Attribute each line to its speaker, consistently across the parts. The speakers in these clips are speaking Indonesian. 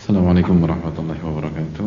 Speaker 1: Assalamualaikum warahmatullahi wabarakatuh.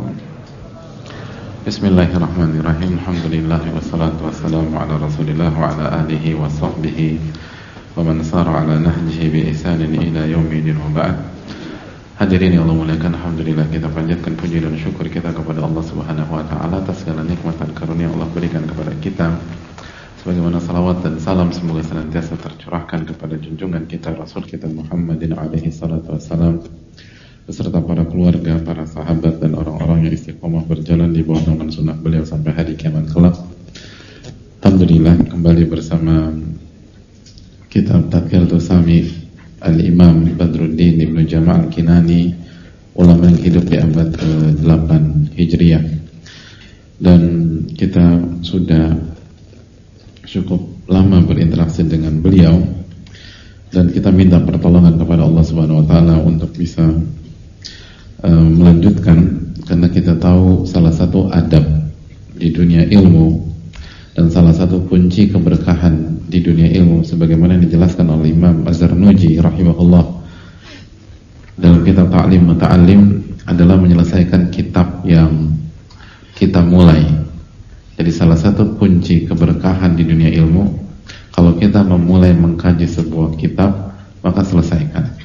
Speaker 1: Bismillahirrahmanirrahim. Alhamdulillah wassalatu wassalamu ala Rasulillah wa ala alihi wa sahbihi wa man sara ala nahjihi bi ihsanin ila yaumil wa ba'd. Hadirin yang Allah muliakan, alhamdulillah kita panjatkan puji dan syukur kita kepada Allah Subhanahu wa taala atas segala nikmat dan karunia Allah berikan kepada kita. Sebagaimana salawat dan salam semoga senantiasa tercurahkan kepada junjungan kita Rasul kita Muhammadin alaihi salatu wassalam, beserta para keluarga, para sahabat dan orang-orang yang istiqomah berjalan di bawah naungan sunnah beliau sampai hari kiamat kelak. Alhamdulillah kembali bersama kitab Tadhkiratus Sami Al-Imam Badruddin Ibnu Jama' Al-Kinani, ulama yang hidup di abad ke-8 Hijriah. Dan kita sudah cukup lama berinteraksi dengan beliau dan kita minta pertolongan kepada Allah Subhanahu wa taala untuk bisa melanjutkan, karena kita tahu salah satu adab di dunia ilmu dan salah satu kunci keberkahan di dunia ilmu sebagaimana dijelaskan oleh Imam Az-Zarnuji rahimahullah dalam kitab Ta'lim Muta'allim adalah menyelesaikan kitab yang kita mulai. Jadi salah satu kunci keberkahan di dunia ilmu, kalau kita memulai mengkaji sebuah kitab, maka selesaikan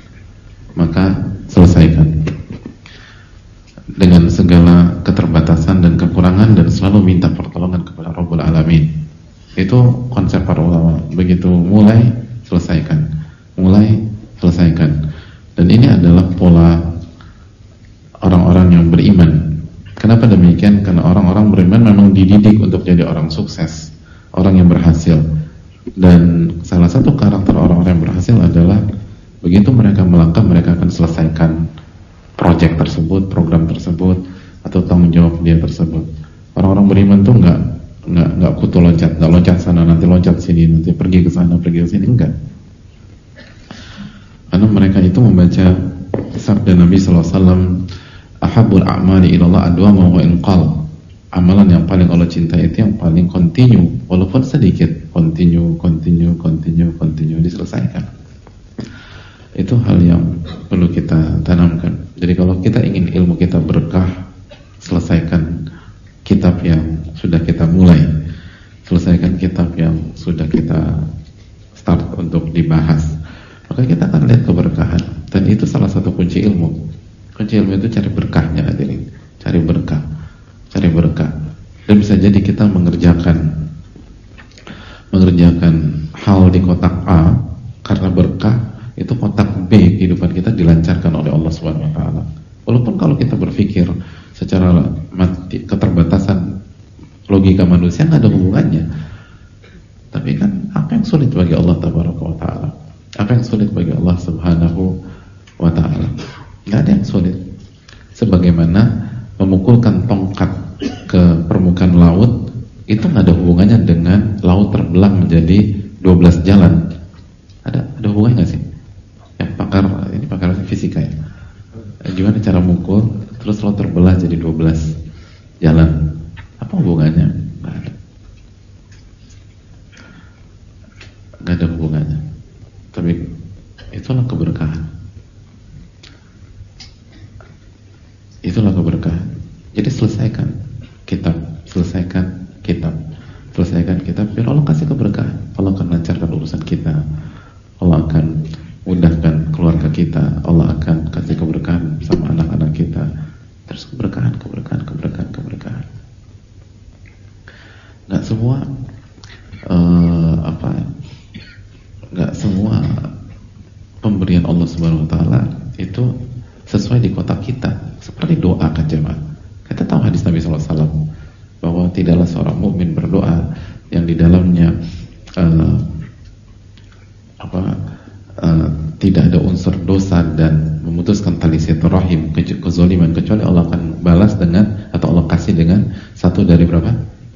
Speaker 1: dengan segala keterbatasan dan kekurangan, dan selalu minta pertolongan kepada Rabbul Alamin. Itu konsep para ulama. Begitu mulai, selesaikan. Dan ini adalah pola orang-orang yang beriman. Kenapa demikian? Karena orang-orang beriman memang dididik untuk jadi orang sukses, orang yang berhasil. Dan salah satu karakter orang-orang yang berhasil adalah begitu mereka melangkah, mereka akan selesaikan proyek tersebut, program tersebut, atau tanggung jawab dia tersebut. Orang-orang beriman tuh nggak kutu loncat, nggak loncat sana nanti loncat sini, nanti pergi ke sana pergi ke sini, enggak. Karena mereka itu membaca sabda Nabi SAW, ahabul a'mali ilallah adwamu wa inqal. Amalan yang paling Allah cintai itu yang paling continue, walaupun sedikit, continue diselesaikan. Itu hal yang perlu kita tanamkan. Jadi kalau kita ingin ilmu kita berkah, selesaikan kitab yang sudah kita mulai, selesaikan kitab yang sudah kita start untuk dibahas, maka kita akan lihat keberkahan. Dan itu salah satu kunci ilmu. Kunci ilmu itu cari berkahnya, hadirin. Cari berkah. Dan bisa jadi kita mengerjakan hal di kotak A karena berkah, itu kotak B kehidupan kita dilancarkan oleh Allah Subhanahu wa taala. Walaupun kalau kita berpikir secara keterbatasan logika manusia nggak ada hubungannya. Tapi kan apa yang sulit bagi Allah Tabaraka wa taala? Apa yang sulit bagi Allah Subhanahu wa taala? Nggak ada yang sulit. Sebagaimana memukulkan tongkat ke permukaan laut, itu nggak ada hubungannya dengan laut terbelah menjadi 12 jalan. Ada hubungannya nggak sih? Ya, ini pakar fisika ya. Gimana cara mukul terus laut terbelah jadi 12 jalan? Apa hubungannya? Nggak ada hubungannya. Tapi itulah keberkahan. Jadi selesaikan kitab, biar Allah kasih keberkahan. Allah akan lancarkan urusan kita, Allah akan mudahkan keluarga kita, Allah akan kasih keberkahan sama anak-anak kita. Terus keberkahan. Nggak semua pemberian Allah Subhanahu wa taala itu sesuai di kotak kita. Seperti doa kan jemaah. Kita tahu hadis Nabi SAW bahwa tidaklah seorang mukmin berdoa yang di dalamnya tidak ada unsur dosa dan memutuskan tali silaturahim, kezaliman, kecuali Allah akan balas dengan, atau Allah kasih dengan satu dari berapa?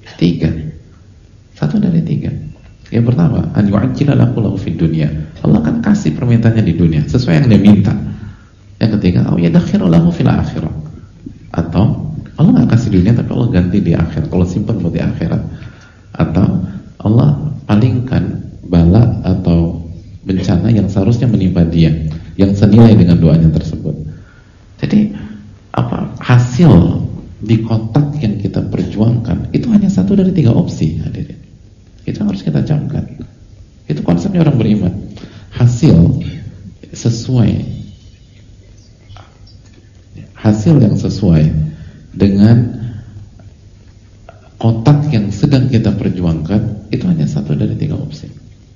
Speaker 1: 3. Satu dari 3. Yang pertama, an yu'ajjila lahu fid dunya. Allah akan kasih permintaannya di dunia sesuai yang dia minta. Yang ketiga, au yadakhiru lahu fil akhirah. Atau Allah nggak kasih dunia tapi Allah ganti di akhirat, Allah simpan buat di akhirat. Atau Allah palingkan bala atau bencana yang seharusnya menimpa dia, yang senilai dengan doanya tersebut. Jadi hasil di kotak yang kita perjuangkan itu hanya satu dari 3 opsi, hadirin. Itu yang harus kita camkan. Itu konsepnya orang beriman. Hasil yang sesuai dengan kotak yang sedang kita perjuangkan itu hanya satu dari 3 opsi.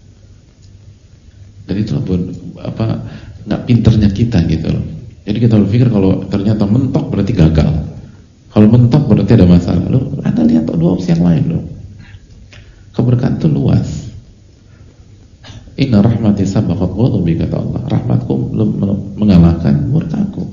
Speaker 1: Dan itu nggak pinternya kita gitu loh. Jadi kita berpikir kalau ternyata mentok berarti gagal. Kalau mentok berarti ada masalah. Loh, Anda lihat 2 opsi yang lain loh. Keberkahan itu luas. Inna rahmati sabaqat ghadabi, kata Allah. Rahmatku mengalahkan murkaku.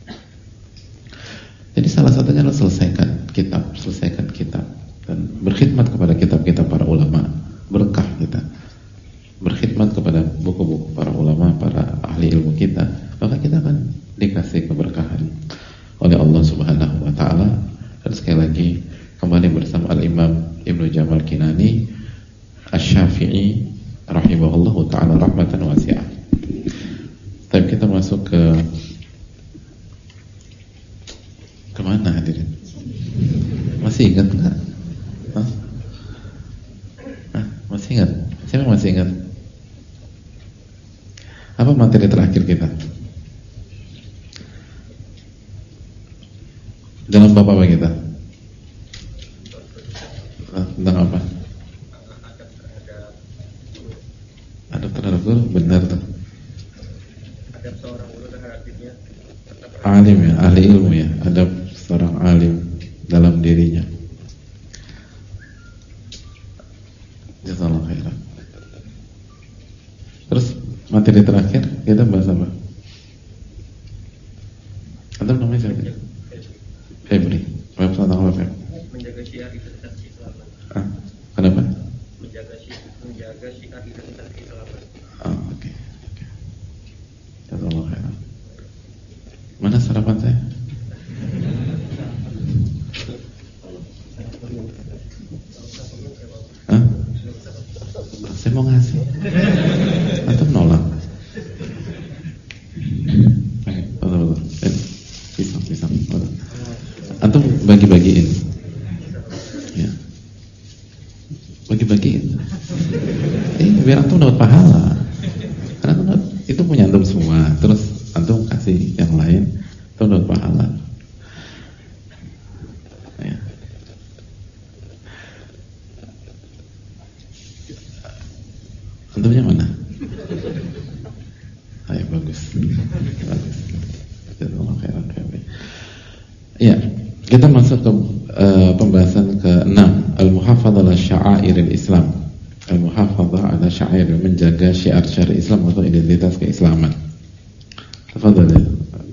Speaker 1: Jadi salah satunya adalah selesaikan kitab dan berkhidmat kepada kitab-kitab para ulama, berkah kita. Berkhidmat kepada buku-buku para ulama, para ahli ilmu kita, maka kita akan dikasih keberkahan oleh Allah Subhanahu wa taala. Dan sekali lagi kembali bersama Al-Imam Ibnu Jamal Kinani Asy-Syafi'i rahimahullahu taala rahmatan wasi'ah. Tapi kita masuk ke mana hadirin? Masih ingat enggak? Masih ingat? Siapa masih ingat? Apa materi terakhir kita? Dalam bab apa kita? Tentang apa? Adab terhadap guru, benar tuh. Adab seorang guru terhadap dirinya. Alim ya, ahli ilmu ya. Adab seorang alim dalam dirinya. Jazakallahu khairan. Terus materi terakhir kita bahas apa? Ada namanya siapa? Febri. Website tentang apa?
Speaker 2: Menjaga syiar identitas Islam.
Speaker 1: Kenapa?
Speaker 2: Menjaga syiar identitas Islam.
Speaker 1: Oke. Jazakallahu khairan. Mana sarapan saya? Saya mau ngasih. Antum nolak. Pisang. Antum bagi-bagiin. Ya. Bagi-bagiin. Biar antum dapat pahala. Karena itu punya antum semua. Terus antum kasih yang lain, antum dapat pahala. Ya. Antumnya mana? Ayo, bagus. Ya, kita masuk ke pembahasan ke-6, al-muhafadzah ala sya'airil Islam. Al-muhafadzah ala sya'air, menjaga syiar-syiar Islam atau identitas keislaman. Tafadhal.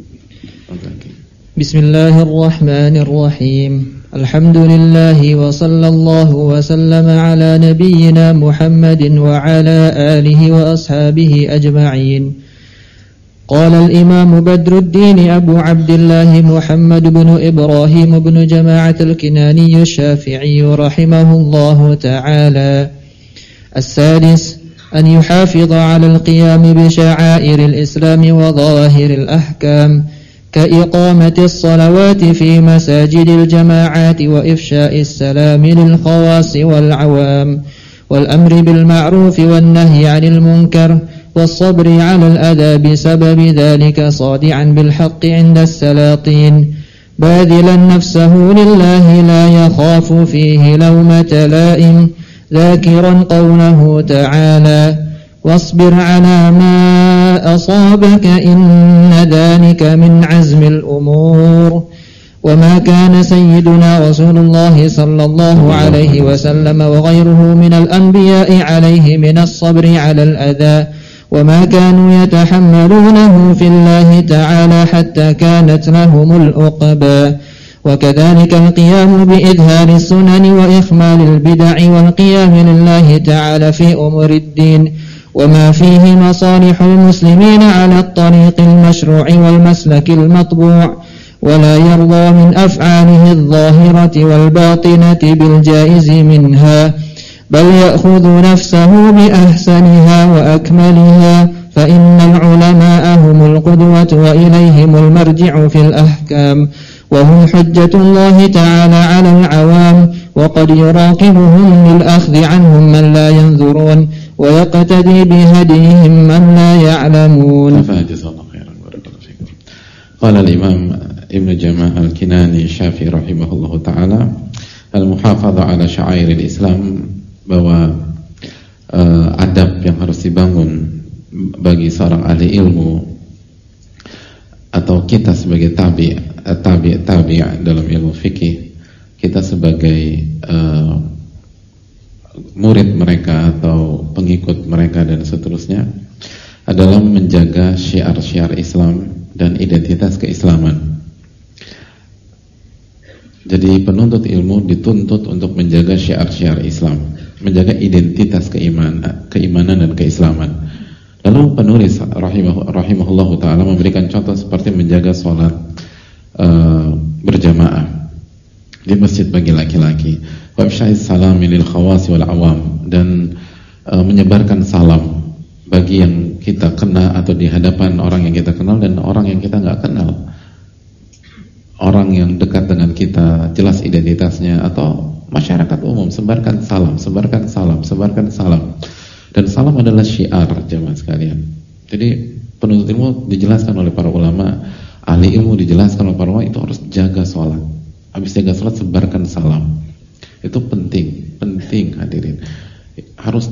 Speaker 3: Bismillahirrahmanirrahim. Alhamdulillahi wa sallallahu wa sallama ala nabiyyina Muhammadin wa ala alihi wa ashabihi ajma'in. Qala al-imam Badruddin Abu Abdullah Muhammad bin Ibrahim bin Jama'at al-Kinani Asy-Syafi'i rahimahullahu ta'ala. As-sadis an yuhafidha 'ala al-qiyam bi sya'airil Islam wa dhawahiril ahkam. كإقامة الصلوات في مساجد الجماعات وإفشاء السلام للخواص والعوام والأمر بالمعروف والنهي عن المنكر والصبر على الأذى بسبب ذلك صادعا بالحق عند السلاطين باذلا نفسه لله لا يخاف فيه لومة لائم ذاكرا قوله تعالى واصبر على ما أصابك إن ذلك من عزم الأمور وما كان سيدنا رسول الله صلى الله عليه وسلم وغيره من الأنبياء عليه من الصبر على الأذى وما كانوا يتحملونه في الله تعالى حتى كانت لهم العقبى وكذلك القيام بإظهار السنن وإخمال البدع والقيام لله تعالى في أمور الدين وما فيه مصالح المسلمين على الطريق المشروع والمسلك المطبوع ولا يرضى من أفعاله الظاهرة والباطنة بالجائز منها بل يأخذ نفسه بأحسنها وأكملها فإن العلماء هم القدوة وإليهم المرجع في الأحكام وهم حجة الله تعالى على العوام وقد يراقبهم للأخذ عنهم من لا ينظرون ويقتدي بهديهم من لا يعلمون.
Speaker 1: قال الإمام ابن جماع الكناني الشافعي رحمه الله تعالى al-muhafadzah ala syairil Islam, bahwa adab yang harus dibangun bagi seorang ahli ilmu atau kita sebagai tabi' dalam ilmu fikih, kita sebagai murid mereka atau pengikut mereka dan seterusnya, adalah menjaga syiar-syiar Islam dan identitas keislaman. Jadi penuntut ilmu dituntut untuk menjaga syiar-syiar Islam, menjaga identitas keimanan dan keislaman. Lalu penulis rahimahullahu ta'ala memberikan contoh seperti menjaga sholat berjamaah di masjid bagi laki-laki, wa ifsya'is salami lil khawasi wal awam, dan menyebarkan salam bagi yang kita kenal atau di hadapan orang yang kita kenal dan orang yang kita nggak kenal. Orang yang dekat dengan kita jelas identitasnya, atau masyarakat umum, sebarkan salam. Dan salam adalah syiar, jemaah sekalian. Jadi penuntut ilmu dijelaskan oleh para ulama, ahli ilmu dijelaskan oleh para ulama, itu harus jaga sholat. Habis jaga sholat, sebarkan salam. Itu penting hadirin. Harus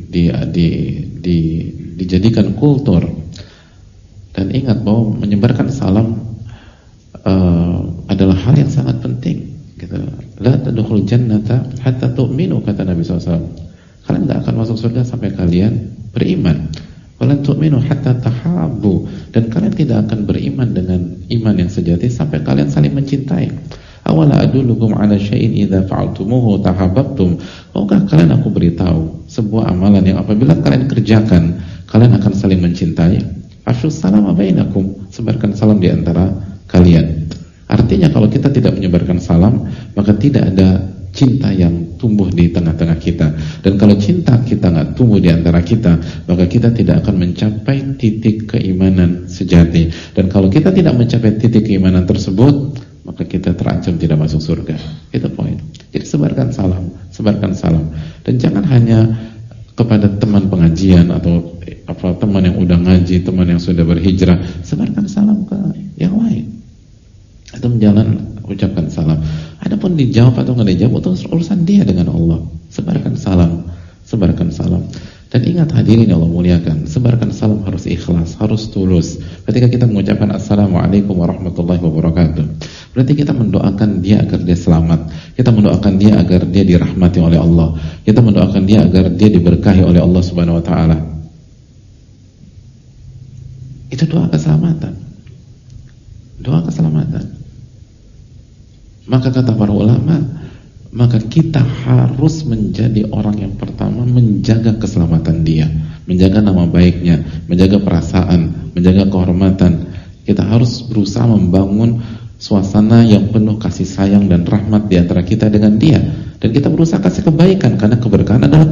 Speaker 1: dijadikan kultur. Dan ingat bahwa menyebarkan salam adalah hal yang sangat penting, gitu. La tadkhul jannata hatta tu'minu, kata Nabi SAW. Kalian tidak akan masuk surga sampai kalian beriman. Walan tu'minu hatta tahabbu, dan kalian tidak akan beriman dengan iman yang sejati sampai kalian saling mencintai. Awala adullukum ala syai'in idza fa'altumuhu tahabbtum. Maukah kalian aku beritahu sebuah amalan yang apabila kalian kerjakan, kalian akan saling mencintai? Afshus salama bainakum, sebarkan salam di antara kalian. Artinya kalau kita tidak menyebarkan salam, maka tidak ada cinta yang tumbuh di tengah-tengah kita. Dan kalau cinta kita nggak tumbuh di antara kita, maka kita tidak akan mencapai titik keimanan sejati. Dan kalau kita tidak mencapai titik keimanan tersebut, maka kita terancam tidak masuk surga. Itu poin. Jadi sebarkan salam. Dan jangan hanya kepada teman pengajian atau teman yang udah ngaji, teman yang sudah berhijrah, sebarkan salam ke yang lain. Atau menjalan ucapkan salam. Adapun dijawab atau nggak dijawab, itu urusan dia dengan Allah. Sebarkan salam. Dan ingat hadirin yang Allah muliakan, sebarkan salam harus ikhlas, harus tulus. Ketika kita mengucapkan Assalamualaikum warahmatullahi wabarakatuh, berarti kita mendoakan dia agar dia selamat. Kita mendoakan dia agar dia dirahmati oleh Allah. Kita mendoakan dia agar dia diberkahi oleh Allah Subhanahu wa ta'ala. Itu doa keselamatan. Maka kata para ulama, maka kita harus menjadi orang yang pertama menjaga keselamatan dia, menjaga nama baiknya, menjaga perasaan, menjaga kehormatan. Kita harus berusaha membangun suasana yang penuh kasih sayang dan rahmat di antara kita dengan dia. Dan kita berusaha kasih kebaikan, karena keberkahan adalah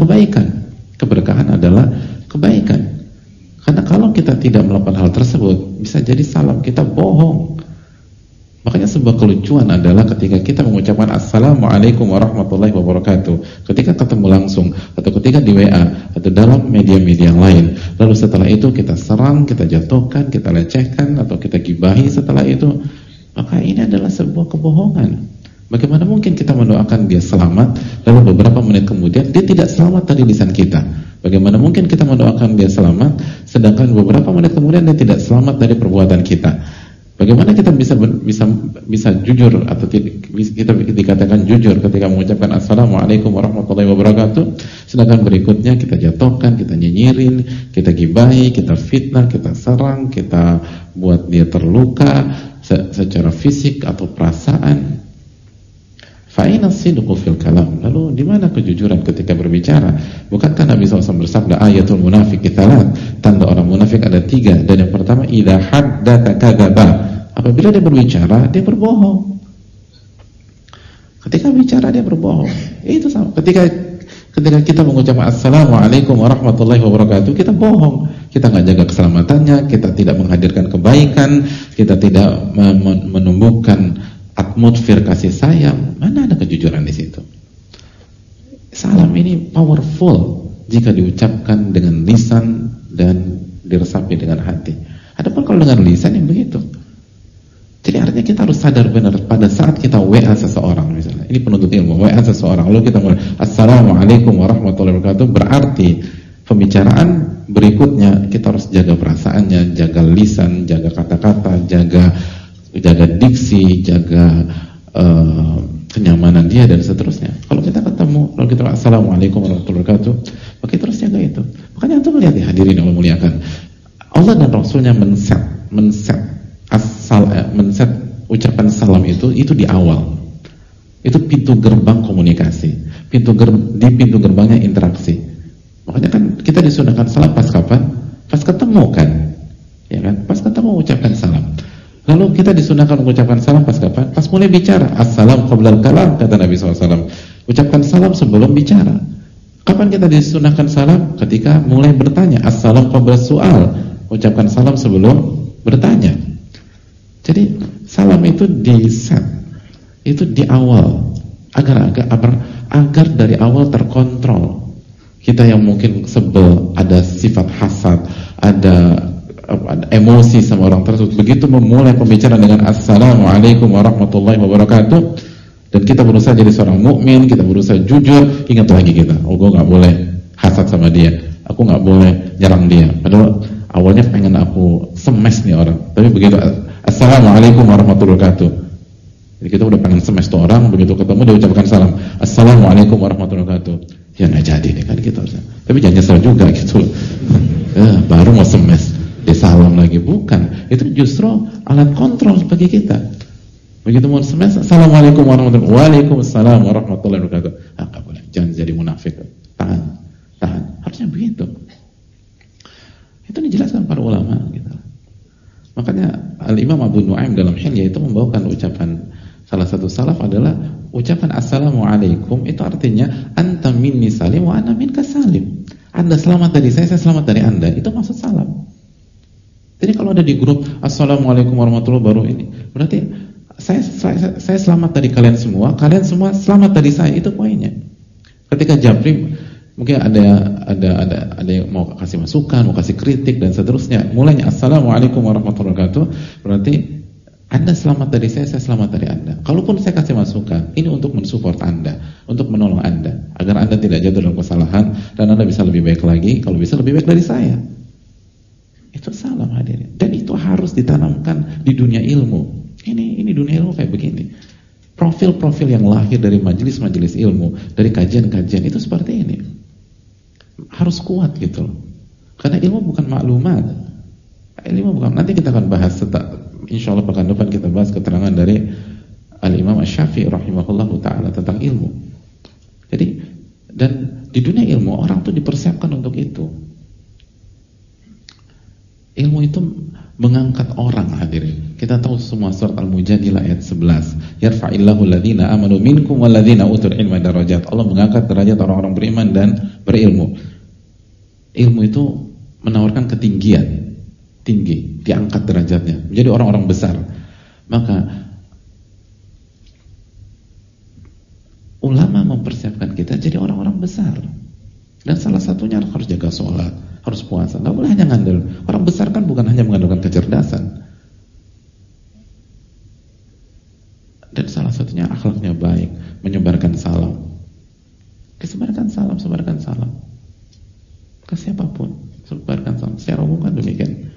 Speaker 1: kebaikan. Karena kalau kita tidak melakukan hal tersebut, bisa jadi salam kita bohong. Makanya sebuah kelucuan adalah ketika kita mengucapkan Assalamualaikum warahmatullahi wabarakatuh, ketika ketemu langsung, atau ketika di WA, atau dalam media-media yang lain, lalu setelah itu kita serang, kita jatuhkan, kita lecehkan, atau kita gibahi setelah itu, maka ini adalah sebuah kebohongan. Bagaimana mungkin kita mendoakan dia selamat, lalu beberapa menit kemudian dia tidak selamat dari lisan kita? Bagaimana mungkin kita mendoakan dia selamat, sedangkan beberapa menit kemudian dia tidak selamat dari perbuatan kita? Bagaimana kita bisa jujur, atau kita dikatakan jujur ketika mengucapkan Assalamualaikum warahmatullahi wabarakatuh, sedangkan berikutnya kita jatuhkan, kita nyinyirin, kita gibahi, kita fitnah, kita serang, kita buat dia terluka secara fisik atau perasaan. Fa'ina sidqu fil kalam. Lalu di mana kejujuran ketika berbicara? Bukankah Nabi SAW bersabda, ayatul munafik tsalat, tanda orang munafik ada 3, dan yang pertama idza haddatsa kadzaba. Apabila dia berbicara, dia berbohong. Ketika bicara dia berbohong. Itu sama. Ketika kita mengucapkan Assalamualaikum warahmatullahi wabarakatuh, kita bohong. Kita nggak jaga keselamatannya, kita tidak menghadirkan kebaikan, kita tidak menumbuhkan atmosfer kasih sayang, mana ada kejujuran di situ? Salam ini powerful jika diucapkan dengan lisan dan diresapi dengan hati. Adapun kalau dengan lisan yang begitu. Jadi artinya kita harus sadar benar pada saat kita WA seseorang misalnya. Ini penuntut ilmu, WA seseorang lalu kita mulai Assalamualaikum warahmatullahi wabarakatuh, berarti pembicaraan berikutnya kita harus jaga perasaannya, jaga lisan, jaga kata-kata, jaga diksi, jaga kenyamanan dia dan seterusnya. Kalau kita ketemu, kalau kita Assalamualaikum warahmatullahi wabarakatuh, maka kita harus jaga itu. Makanya antum melihat ya, hadirin Allah muliakan, Allah dan Rasulnya men-set ucapan salam itu di awal. Itu pintu gerbang komunikasi, di pintu gerbangnya interaksi. Makanya kan kita disunahkan salam pas kapan? Pas ketemu kan, ya kan? Pas ketemu ucapkan salam. Lalu kita disunahkan mengucapkan salam pas kapan? Pas mulai bicara. Assalam qablal kalam, kata Nabi SAW. Ucapkan salam sebelum bicara. Kapan kita disunahkan salam? Ketika mulai bertanya. Assalam qabla su'al. Ucapkan salam sebelum bertanya. Jadi salam itu di set, itu di awal, agar dari awal terkontrol. Kita yang mungkin sebel, ada sifat hasad, ada emosi sama orang tersebut, begitu memulai pembicaraan dengan Assalamualaikum warahmatullahi wabarakatuh, dan kita berusaha jadi seorang mukmin, kita berusaha jujur, ingat lagi kita, gue gak boleh hasad sama dia, aku gak boleh nyerang dia, padahal awalnya pengen aku semes nih orang, tapi begitu Assalamualaikum warahmatullahi wabarakatuh, jadi kita udah pengen semes tuh orang, begitu ketemu dia ucapkan salam Assalamualaikum warahmatullahi wabarakatuh, ya gak jadi nih kan gitu, tapi jangan nyesel juga gitu baru mau semes dia salam lagi, bukan, itu justru alat kontrol bagi kita. Begitu mau semes, Assalamualaikum warahmatullahi wabarakatuh, Waalaikumsalam warahmatullahi wabarakatuh. Enggak boleh, jangan jadi munafik. Tahan, harusnya begitu. Itu dijelaskan para ulama gitu. Makanya Al-Imam Abu Nu'aim dalam Hilyah itu membawakan ucapan, salah satu salaf adalah ucapan Assalamualaikum, itu artinya anta minni salim wa ana minka salim. Anda selamat dari saya selamat dari Anda. Itu maksud salam. Jadi kalau ada di grup Assalamualaikum warahmatullahi wabarakatuh baru ini, berarti saya selamat dari kalian semua selamat dari saya, itu poinnya. Ketika Japri mungkin ada yang mau kasih masukan, mau kasih kritik dan seterusnya, mulainya Assalamualaikum warahmatullahi wabarakatuh, berarti Anda selamat dari saya selamat dari Anda. Kalaupun saya kasih masukan, ini untuk mensupport Anda, untuk menolong Anda, agar Anda tidak jatuh dalam kesalahan dan Anda bisa lebih baik lagi, kalau bisa lebih baik dari saya. Itu salam hadirin. Dan itu harus ditanamkan di dunia ilmu. Ini dunia ilmu kayak begini. Profil-profil yang lahir dari majelis-majelis ilmu, dari kajian-kajian itu seperti ini. Harus kuat gitu. Karena ilmu bukan maklumat. Ilmu bukan. Nanti kita akan bahas insyaallah pekan depan kita bahas keterangan dari Al-Imam Asy-Syafi'i rahimahullahu taala tentang ilmu. Jadi dan di dunia ilmu orang tuh dipersiapkan untuk itu. Ilmu itu mengangkat orang hadirin. Kita tahu semua surat Al-Mujadilah ayat 11. Yarfa'illahu alladhina amanu minkum walladhina utul ilma darajat. Allah mengangkat derajat orang-orang beriman dan berilmu. Ilmu itu menawarkan ketinggian, tinggi, diangkat derajatnya, menjadi orang-orang besar. Maka ulama mempersiapkan kita jadi orang-orang besar. Dan salah satunya harus jaga sholat, harus puasa. Nggak boleh hanya ngandel. Orang besar kan bukan hanya mengandalkan kecerdasan. Dan salah satunya akhlaknya baik, menyebarkan salam. Sebarkan salam. Ke siapapun, sebarkan salam. Secara umum kan demikian.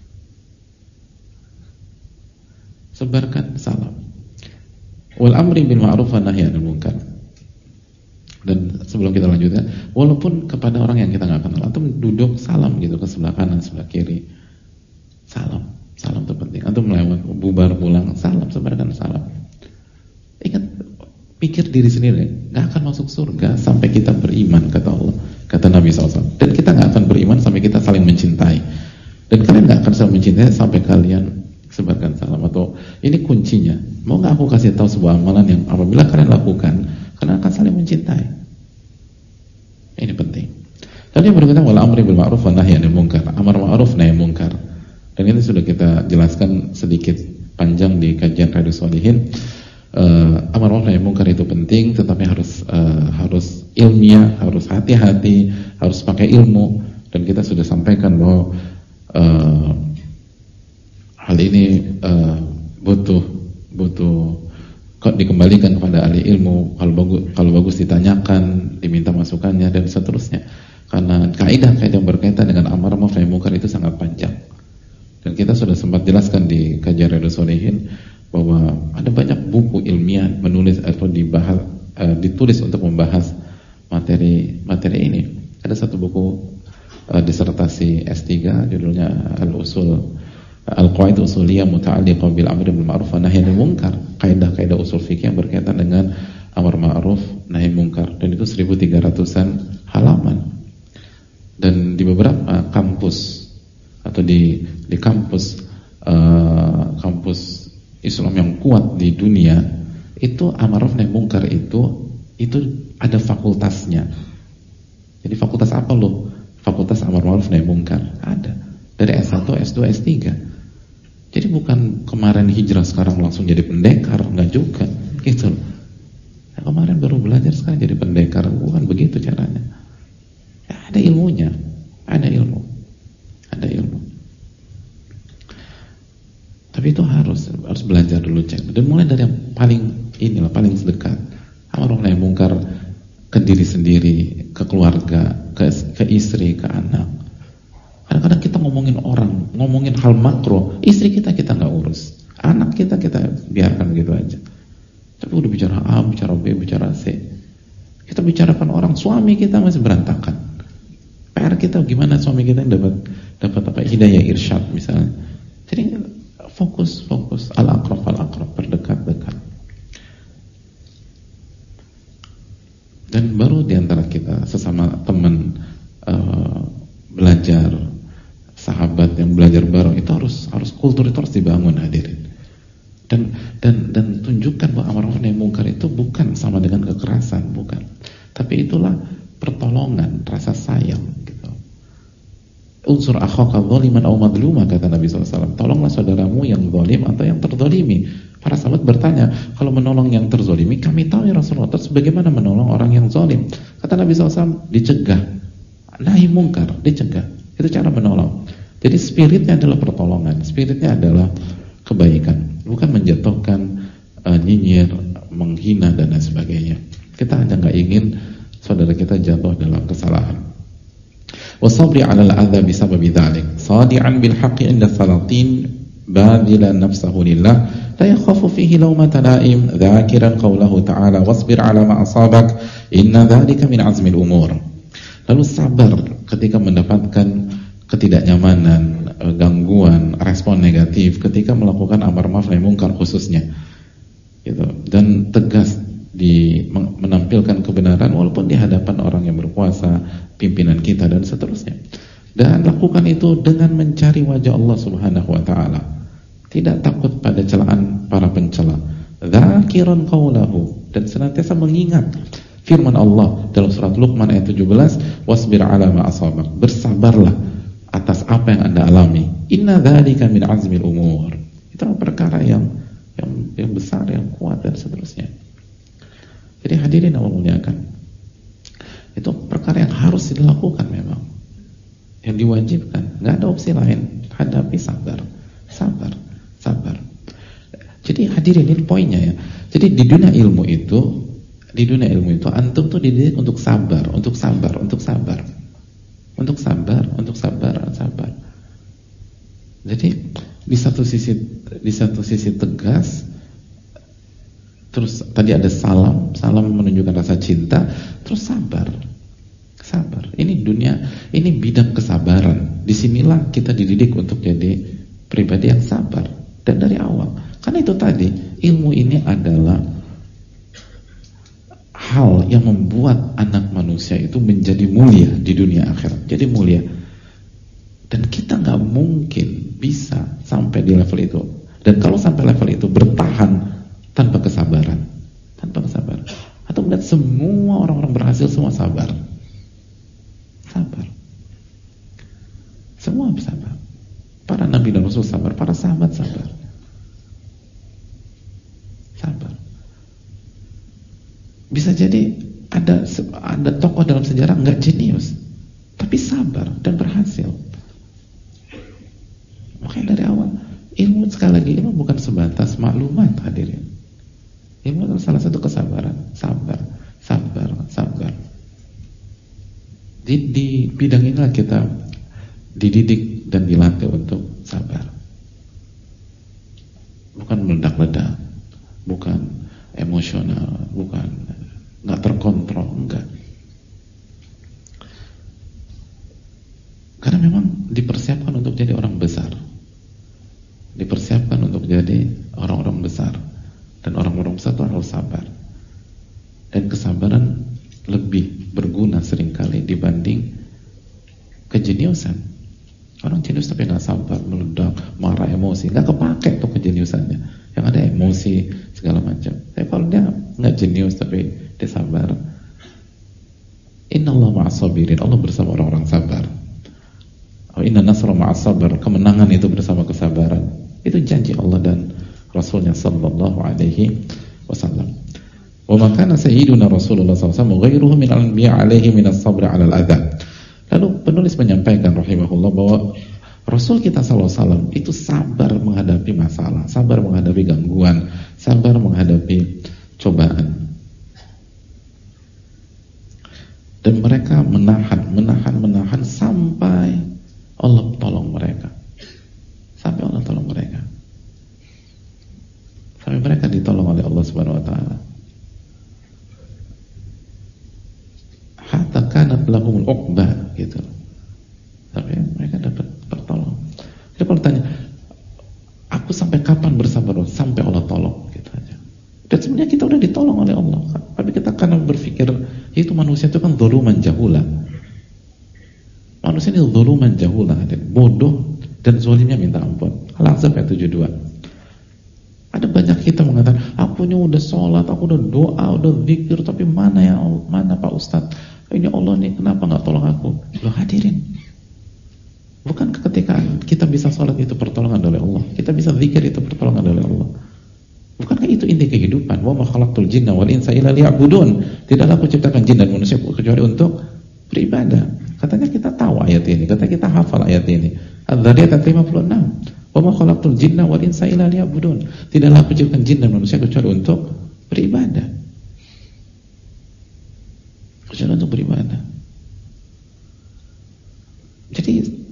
Speaker 1: Sebarkan salam. Wal amri bil ma'ruf wa nahyi 'anil munkar. Dan sebelum kita lanjutkan, walaupun kepada orang yang kita nggak kenal, antum duduk salam gitu ke sebelah kanan, sebelah kiri, salam itu penting. Antum melewat, bubar pulang, salam, sebarkan salam. Ingat, pikir diri sendiri, nggak akan masuk surga sampai kita beriman, kata Allah, kata Nabi SAW. Dan kita nggak akan beriman sampai kita saling mencintai. Dan kalian nggak akan saling mencintai sampai kalian sebarkan salam. Atau ini kuncinya. Mau nggak aku kasih tahu sebuah amalan yang apabila kalian lakukan, karena akan saling mencintai. Ini penting. Tadi yang berikutnya wal amri bil ma'ruf wa nahyi 'anil munkar. Amar ma'ruf nahi munkar. Dan ini sudah kita jelaskan sedikit panjang di kajian Riyadhus Shalihin. amar ma'ruf nahi munkar itu penting, tetapi harus ilmiah, harus hati-hati, harus pakai ilmu. Dan kita sudah sampaikan bahwa hal ini butuh dikembalikan kepada ahli ilmu. Kalau bagus ditanyakan, diminta masukannya dan seterusnya. Karena kaidah-kaidah yang berkaitan dengan amar ma'ruf nahi munkar itu sangat panjang. Dan kita sudah sempat jelaskan di kajian Riyadhus Shalihin bahwa ada banyak buku ilmiah menulis atau ditulis untuk membahas materi ini. Ada satu buku disertasi S3 judulnya Al-Qawaid Usuliyah Muta'alliqah bil Amri bil Ma'ruf wa Nahyi anil Munkar. Kaidah-kaidah usul fikih yang berkaitan dengan amar ma'ruf nahi munkar, dan itu 1300-an halaman. Dan di beberapa kampus atau di kampus Islam yang kuat di dunia itu amar ma'ruf nahi munkar itu ada fakultasnya. Jadi fakultas apa loh? Fakultas amar ma'ruf nahi munkar ada dari S1, S2, S3. Jadi bukan kemarin hijrah sekarang langsung jadi pendekar, enggak juga gitu. Nah, kemarin baru belajar sekarang jadi pendekar, bukan begitu caranya. Ya, ada ilmunya, ada ilmu. Tapi itu harus belajar dulu, cek. Dan mulai dari yang paling sedekat. Amar ma'ruf nahi munkar ke diri sendiri, ke keluarga, ke istri, ke anak. Kadang-kadang kita ngomongin hal makro, istri kita nggak urus, anak kita biarkan begitu aja. Tapi udah bicara A, bicara B, bicara C, kita bicarakan orang, suami kita masih berantakan. PR kita gimana suami kita yang dapat apa, hidayah irsyad misalnya. Jadi fokus al-aqrab berdekat. Dan baru diantara kita sesama teman belajar, sahabat yang belajar bareng, itu harus kultur itu harus dibangun, hadirin. Dan tunjukkan bahwa amar ma'ruf nahi munkar itu bukan sama dengan kekerasan, bukan. Tapi itulah pertolongan, rasa sayang gitu. Unsur akhaka dzaliman aw madluma, kata Nabi SAW. Tolonglah saudaramu yang zalim atau yang terzalimi. Para sahabat bertanya, kalau menolong yang terzalimi, kami tahu ya Rasulullah, terus bagaimana menolong orang yang zalim? Kata Nabi SAW, dicegah. Nahi munkar, dicegah. Itu cara menolong. Jadi spiritnya adalah pertolongan, spiritnya adalah kebaikan, bukan menjatuhkan, nyinyir, menghina dan lain sebagainya. Kita hanya nggak ingin saudara kita jatuh dalam kesalahan. Wasabri 'alal adza bisababi dzalik, sadi'an bil haqqi 'inda salatin, badilan nafsahu lillah, la yakhafu fihi lawmata la'im, dzakiran qawlahu ta'ala wasbir 'ala ma asabak, inna dzalika min 'azmil umur. Lalu sabar ketika mendapatkan ketidaknyamanan, gangguan, respon negatif ketika melakukan amar ma'ruf nahi munkar khususnya, gitu. Dan tegas menampilkan kebenaran walaupun di hadapan orang yang berkuasa, pimpinan kita dan seterusnya. Dan lakukan itu dengan mencari wajah Allah Subhanahu wa taala. Tidak takut pada celaan para pencela. Dzakiran qaulahu, dan senantiasa mengingat firman Allah dalam surat Luqman ayat 17, wasbir 'ala ma asabak, bersabarlah atas apa yang Anda alami. Inna dzalika min 'azmil umur. Itu perkara yang besar, yang kuat dan seterusnya. Jadi hadirin Allah muliakan, itu perkara yang harus dilakukan memang, yang diwajibkan, nggak ada opsi lain. Hadapi, sabar. Jadi hadirin, ini poinnya ya. Jadi di dunia ilmu itu antum tuh dididik untuk sabar. Jadi di satu sisi tegas, terus tadi ada salam menunjukkan rasa cinta, terus sabar. Ini dunia, ini bidang kesabaran. Disinilah kita dididik untuk jadi pribadi yang sabar, dan dari awal. Karena itu tadi, ilmu ini adalah hal yang membuat anak manusia itu menjadi mulia di dunia akhirat, jadi mulia. Dan kita nggak mungkin bisa sampai di level itu. Dan kalau sampai level itu bertahan tanpa kesabaran. Atau melihat semua orang-orang berhasil semua sabar. Semua sabar. Para nabi dan rasul sabar, para sahabat sabar. Bisa jadi ada tokoh dalam sejarah nggak jenius, tapi sabar dan berhasil. Makanya dari awal ilmu, sekali lagi, ilmu bukan sebatas maklumat, hadirin. Ilmu adalah salah satu kesabaran. Sabar. Di bidang inilah kita dididik dan dilatih untuk sabar. Bukan meledak-ledak, bukan emosional, bukan nggak terkontrol, enggak. Karena memang dipersiapkan untuk jadi orang besar, dipersiapkan untuk jadi orang-orang besar, dan orang-orang besar itu harus sabar. Dan kesabaran lebih berguna seringkali dibanding kejeniusan. Orang jenius tapi nggak sabar, meledak, marah, emosi, nggak kepake tuh kejeniusannya. Yang ada emosi segala macam. Tapi kalau dia nggak jenius tapi dia sabar, Innallaha ma'as sabirin, Allah bersama orang-orang sabar. Inna nasra ma'as sabar, kemenangan itu bersama kesabaran. Itu janji Allah dan Rasulnya sallallahu alaihi wasallam. Wa makana sayyiduna Rasulullah SAW ghairuhu min al-anbiya alaihi min as-sabr 'ala al-adha. Lalu penulis menyampaikan rahimahullah bahwa Rasul kita SAW itu sabar menghadapi masalah, sabar menghadapi gangguan, sabar menghadapi cobaan. Dan mereka menahan sampai Allah tolong mereka. Sampai Allah tolong mereka. Sampai mereka ditolong oleh Allah Subhanahu wa taala. Hatta kanat lahumul uqbah gitu. Tapi mereka dapat tertolong. Jadi kalau tanya, aku sampai kapan bersabar? Sampai Allah tolong gitu aja. Dan sebenarnya kita udah ditolong oleh Allah. Tapi kita karena berpikir itu manusia itu kan dzuluman jahula. Manusia ini dzuluman jahula, bodoh dan zalimnya minta ampun. Al-Ahzab ayat 72. Ada banyak kita mengatakan, aku ini udah sholat, aku udah doa, udah zikir, tapi mana Pak Ustadz? Ini Allah nih, kenapa nggak tolong aku? Loh hadirin, bukan ketika kita bisa sholat itu pertolongan dari Allah, kita bisa zikir itu pertolongan dari Allah. Bukankah itu inti kehidupan? Wa ma khalaqtul jinna wal insa illa liya'budun. Tidaklah aku ciptakan jin dan manusia kecuali untuk beribadah. Katanya kita tahu ayat ini, katanya kita hafal ayat ini. Adz-Dzariyat 56. Wa ma khalaqtul jinna wal insa illa liya'budun. Tidaklah aku ciptakan jin dan manusia kecuali untuk beribadah. Kecuali untuk beribadah. Jadi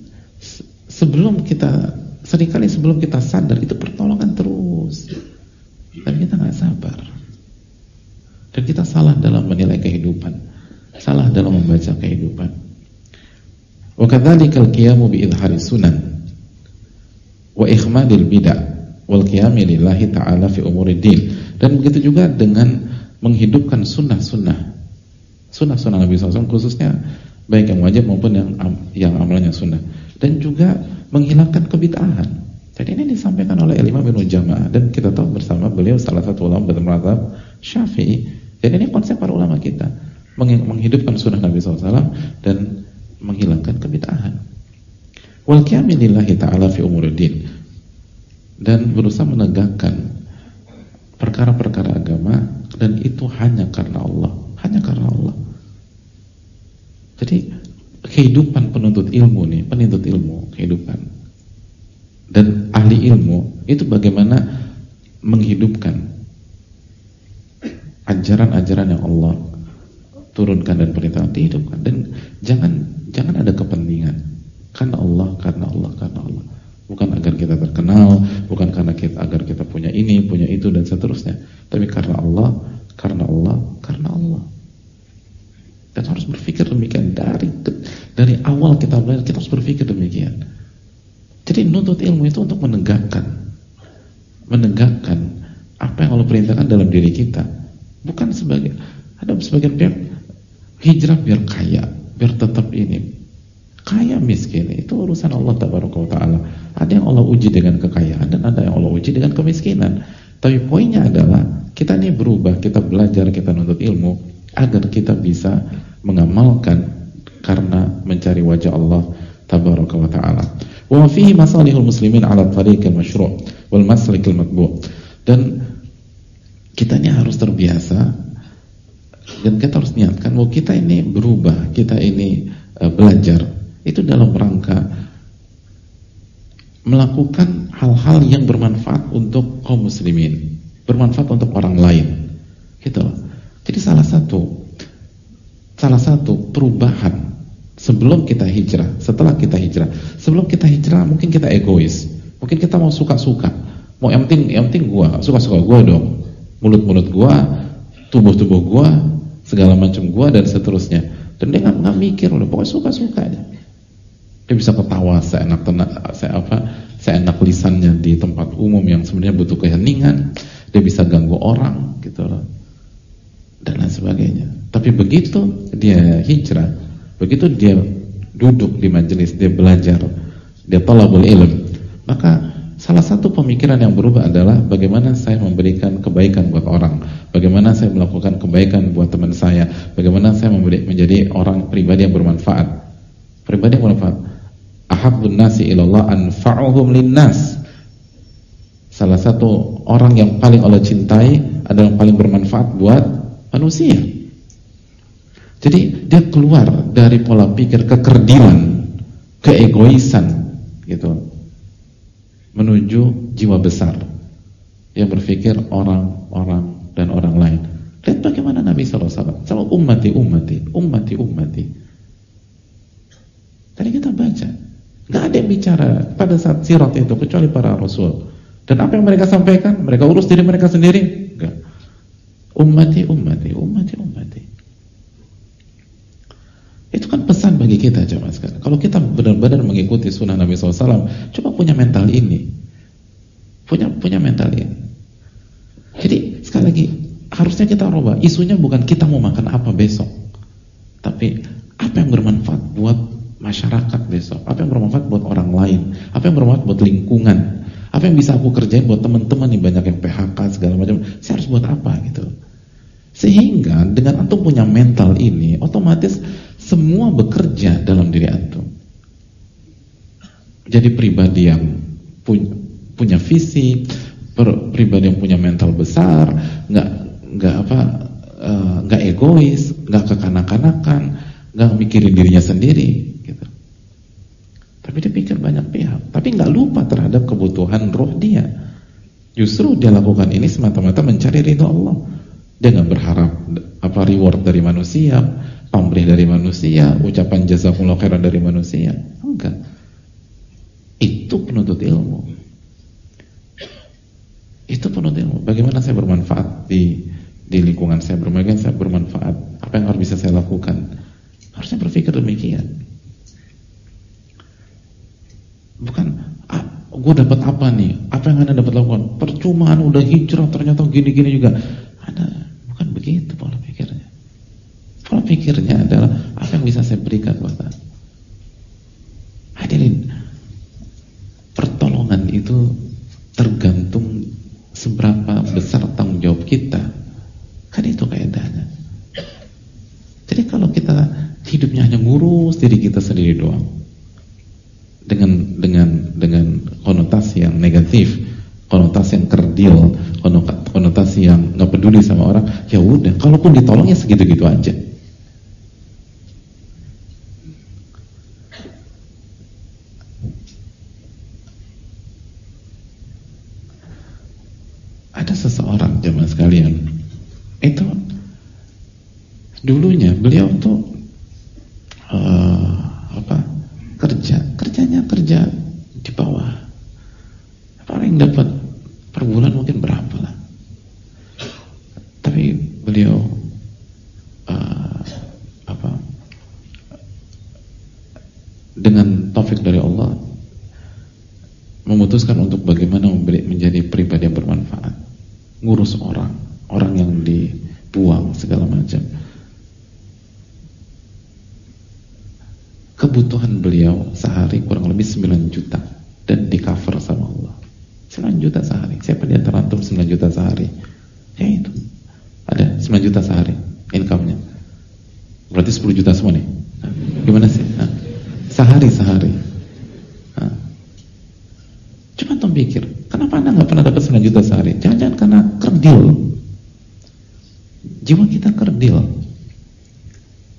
Speaker 1: seringkali sebelum kita sadar itu pertolongan terus. Dan kita nggak sabar. Dan kita salah dalam menilai kehidupan, salah dalam membaca kehidupan. Wa kadzalikal qiyamu bi idhari sunan wa ikhmadil bid'ah wal qiyami lillahi ta'ala fi umurid din. Dan begitu juga dengan menghidupkan sunnah-sunnah Nabi SAW, khususnya baik yang wajib maupun yang amalannya sunnah, dan juga menghilangkan kebid'ahan. Jadi ini disampaikan oleh Imam Ibnu Jama'ah, dan kita tahu bersama beliau salah satu ulama bermadzhab Syafi'i. Jadi ini konsep para ulama kita, menghidupkan sunnah Nabi SAW dan menghilangkan kebid'ahan. Wal qiyami lillahi ta'ala fi umuruddin, dan berusaha menegakkan perkara-perkara agama, dan itu hanya karena Allah. Jadi kehidupan penuntut ilmu nih, kehidupan dan ahli ilmu itu bagaimana menghidupkan ajaran-ajaran yang Allah turunkan dan perintahkan, dihidupkan. Dan jangan ada kepentingan karena Allah. Bukan agar kita terkenal, bukan agar kita punya ini, punya itu dan seterusnya, tapi karena Allah. Dan harus berpikir demikian dari awal kita belajar, kita harus berpikir demikian. Jadi menuntut ilmu itu untuk menegakkan apa yang Allah perintahkan dalam diri kita. Bukan ada sebagian pihak hijrah biar kaya, biar tetap ini. Kaya miskin itu urusan Allah tabaraka wa taala. Ada yang Allah uji dengan kekayaan dan ada yang Allah uji dengan kemiskinan. Tapi poinnya adalah kita ini berubah, kita belajar, kita nuntut ilmu agar kita bisa mengamalkan karena mencari wajah Allah tabaraka wa taala. Wa fihi masalihul muslimin ala tariqil masyru' wal maslikil matbu'. Dan kita ini harus terbiasa Dan kita harus niatkan bahwa kita ini berubah, kita ini belajar itu dalam rangka melakukan hal-hal yang bermanfaat untuk kaum muslimin, bermanfaat untuk orang lain, gitu. Jadi salah satu perubahan sebelum kita hijrah, setelah kita hijrah. Sebelum kita hijrah mungkin kita egois, mungkin kita mau suka-suka, mau yang penting gua, suka-suka gua dong, mulut-mulut gua, tubuh-tubuh gua, segala macam gua dan seterusnya. Dan dia nggak mikir, udah pokoknya suka-suka aja. Dia bisa ketawa seenak lisannya di tempat umum yang sebenarnya butuh keheningan. Dia bisa ganggu orang, gitu loh, dan lain sebagainya. Tapi begitu dia hijrah, begitu dia duduk di majelis, dia belajar, dia talabul ilm, maka salah satu pemikiran yang berubah adalah bagaimana saya memberikan kebaikan buat orang, bagaimana saya melakukan kebaikan buat teman saya, bagaimana saya menjadi orang pribadi yang bermanfaat. Pribadi yang bermanfaat. Ahabbun nasi ilallah anfa'uhum linnas. Salah satu orang yang paling Allah cintai adalah yang paling bermanfaat buat manusia. Jadi dia keluar dari pola pikir kekerdilan, keegoisan, gitu, menuju jiwa besar yang berpikir orang-orang dan orang lain. Lihat bagaimana Nabi SAW selalu ummati. Tadi kita baca, nggak ada yang bicara pada saat sirat itu kecuali para rasul. Dan apa yang mereka sampaikan? Mereka urus diri mereka sendiri? Enggak. Ummati. Itu kan pesan bagi kita jemaah sekalian. Kalau kita benar-benar mengikuti sunnah Nabi SAW, coba punya mental ini, punya mental ini. Jadi sekali lagi harusnya kita rubah. Isunya bukan kita mau makan apa besok, tapi apa yang bermanfaat buat masyarakat besok, apa yang bermanfaat buat orang lain, apa yang bermanfaat buat lingkungan, apa yang bisa aku kerjain buat teman-teman nih, banyak yang PHK segala macam. Saya harus buat apa gitu. Sehingga dengan antum punya mental ini, otomatis semua bekerja dalam diri antum. Jadi pribadi yang punya visi, pribadi yang punya mental besar, nggak egois, nggak kekanak-kanakan, nggak mikirin dirinya sendiri, gitu. Tapi dia pikir banyak pihak, tapi nggak lupa terhadap kebutuhan roh dia. Justru dia lakukan ini semata-mata mencari ridho Allah. Dia nggak berharap reward dari manusia, pamrih dari manusia, ucapan jazakumullah khairan dari manusia. Enggak. Itu penuntut ilmu. Bagaimana saya bermanfaat di lingkungan saya, bagaimana saya bermanfaat, apa yang harus bisa saya lakukan. Harusnya berpikir demikian. Bukan, gue dapat apa nih? Apa yang Anda dapat lakukan? Percuma udah hijrah ternyata gini-gini juga. Bukan begitu pola pikirnya. Pola pikirnya adalah apa yang bisa saya berikan buat Anda. Hadirin, pertolongan itu tergantung seberapa besar tanggung jawab kita. Kan itu kaidahnya. Jadi kalau kita hidupnya hanya ngurus diri kita sendiri doang, dengan konotasi yang negatif, konotasi yang kerdil, konotasi yang nggak peduli sama orang, ya udah, kalaupun ditolong ya segitu-gitu aja. Ada seseorang jemaah sekalian, itu dulunya beliau tuh kerja di bawah, paling dapat per bulan mungkin berapa lah. Tapi beliau dengan taufik dari Allah memutuskan untuk bagaimana menjadi pribadi yang bermanfaat, ngurus orang yang dibuang segala macam. Kebutuhan beliau sehari kurang lebih 9 juta dan di cover sama Allah. 9 juta sehari. Siapa di antara antum 9 juta sehari? Ya itu. Ada 9 juta sehari income-nya. Berarti 10 juta semua nih. Nah, gimana sih? Nah, sehari. Nah. Coba antum pikir, kenapa Anda nggak pernah dapat 9 juta sehari? Jangan-jangan karena kerdil. Jiwa kita kerdil.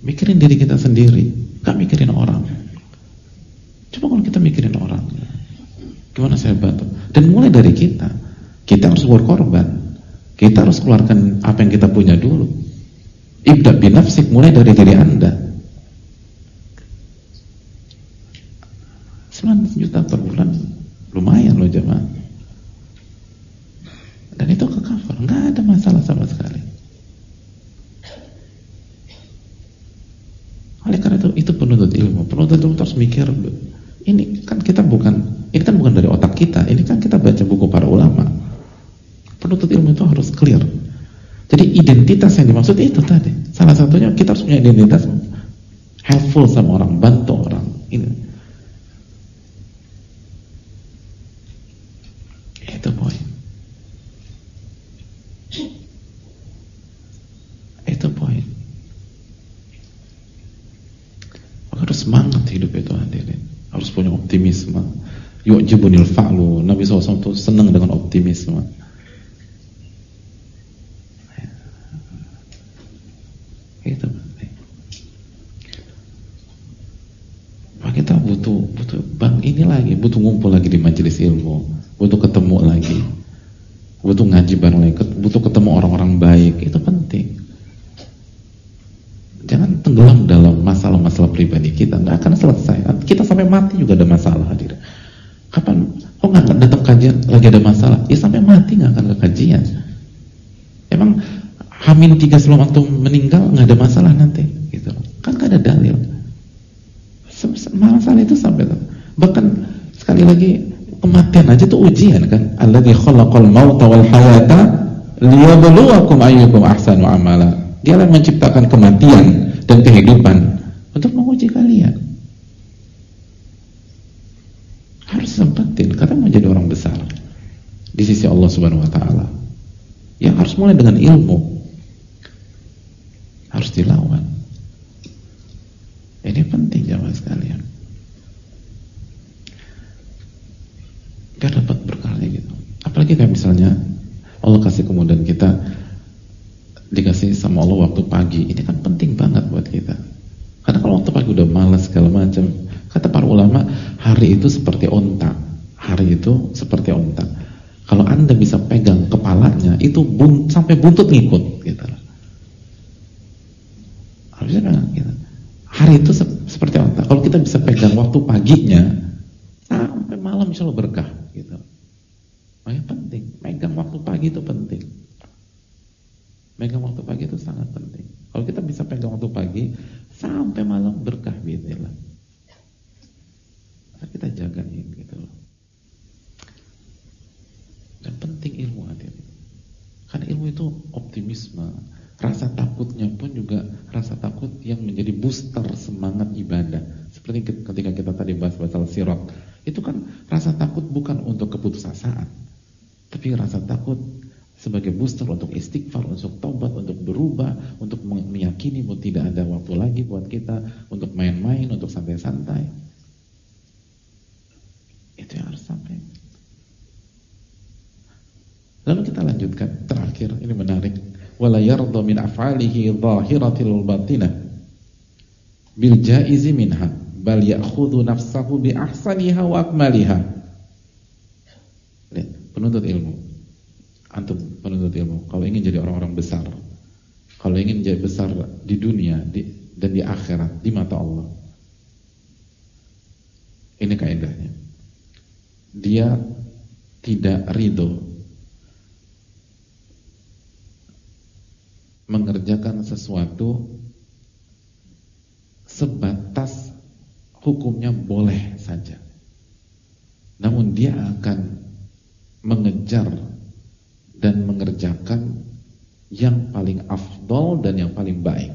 Speaker 1: Mikirin diri kita sendiri, gak mikirin orang. Coba kalau kita mikirin orang, gimana saya bantu? Dan mulai dari kita harus berkorban. Kita harus keluarkan apa yang kita punya dulu. Ibda binafsik, mulai dari diri Anda. 9 juta per bulan lumayan loh jemaah. Dan itu ke cover, nggak ada masalah sama sekali. Oleh karena itu penuntut ilmu harus mikir. Ini kan bukan dari otak kita. Ini kan kita baca buku para ulama. Penuntut ilmu itu harus clear. Jadi identitas yang dimaksud itu tadi. Salah satunya kita harus punya identitas helpful sama orang, bantu orang. Ini. Itu poin. Harus semangat hidup itu hadirin. Harus punya optimisme. Yu'jibunil fa'lu. Nabi SAW itu senang dengan optimisme. Itu penting. Kita butuh ini lagi, butuh ngumpul lagi di majelis ilmu, butuh ketemu lagi, butuh ngaji bareng lagi, butuh ketemu orang-orang baik. Itu penting. Jangan tenggelam dalam masalah-masalah pribadi kita, nggak akan selesai. Kita sampai mati juga ada masalah, hadir. Kapan? Kok nggak datang kajian lagi ada masalah? Ya sampai mati nggak akan ke kajian. Emang H-3 sebelum antum meninggal nggak ada masalah nanti, gitu. Kan nggak ada dalil. Masalah itu sampai bahkan sekali lagi kematian aja tuh ujian kan. Alladzi khalaqal mauta wal hayata liyabluwakum ayyukum ahsanu amala. Dia yang menciptakan kematian dan kehidupan untuk menguji kalian. Harus sempetin karena menjadi orang besar di sisi Allah Subhanahu wa taala. Yang harus mulai dengan ilmu. Harus dilawan. Ini penting jamaah sekalian. Gak dapat berkali gitu. Apalagi kayak misalnya Allah kasih kemudahan kita, dikasih sama Allah waktu pagi, ini kan penting banget buat kita. Karena kalau waktu pagi udah malas segala macam, kata para ulama, hari itu seperti onta. Hari itu seperti onta. Kalau Anda bisa pegang kepalanya, itu sampai buntut ngikut, gitu. Harusnya gitu. Hari itu seperti onta. Kalau kita bisa pegang waktu paginya, sampai malam insya Allah berkah, gitu. Makanya penting, pegang waktu pagi itu penting. Megang waktu pagi itu sangat penting. Kalau kita bisa pegang waktu pagi sampai malam berkah bismillah. Kita jagain gitu loh. Dan penting ilmu hadirin. Karena ilmu itu optimisme. Rasa takutnya pun juga rasa takut yang menjadi booster semangat ibadah. Seperti ketika kita tadi bahas masalah sirat. Itu kan rasa takut bukan untuk keputusasaan, tapi rasa takut sebagai booster untuk istighfar, untuk taubat, untuk berubah, untuk meyakini bahwa tidak ada waktu lagi buat kita untuk main-main, untuk santai-santai. Itu yang harus sampai. Lalu kita lanjutkan terakhir, ini menarik. Wala yarda min af'alihi dhahiratil batinah bil jaizi minha bal ya'khudhu nafsahu bi ahsaniha wa akmaliha. Penuntut ilmu, antum penuntut ilmu, kalau ingin jadi orang-orang besar, kalau ingin jadi besar di dunia dan di akhirat di mata Allah, ini kaidahnya. Dia tidak ridho mengerjakan sesuatu sebatas hukumnya boleh saja, namun dia akan mengejar dan mengerjakan yang paling afdol dan yang paling baik.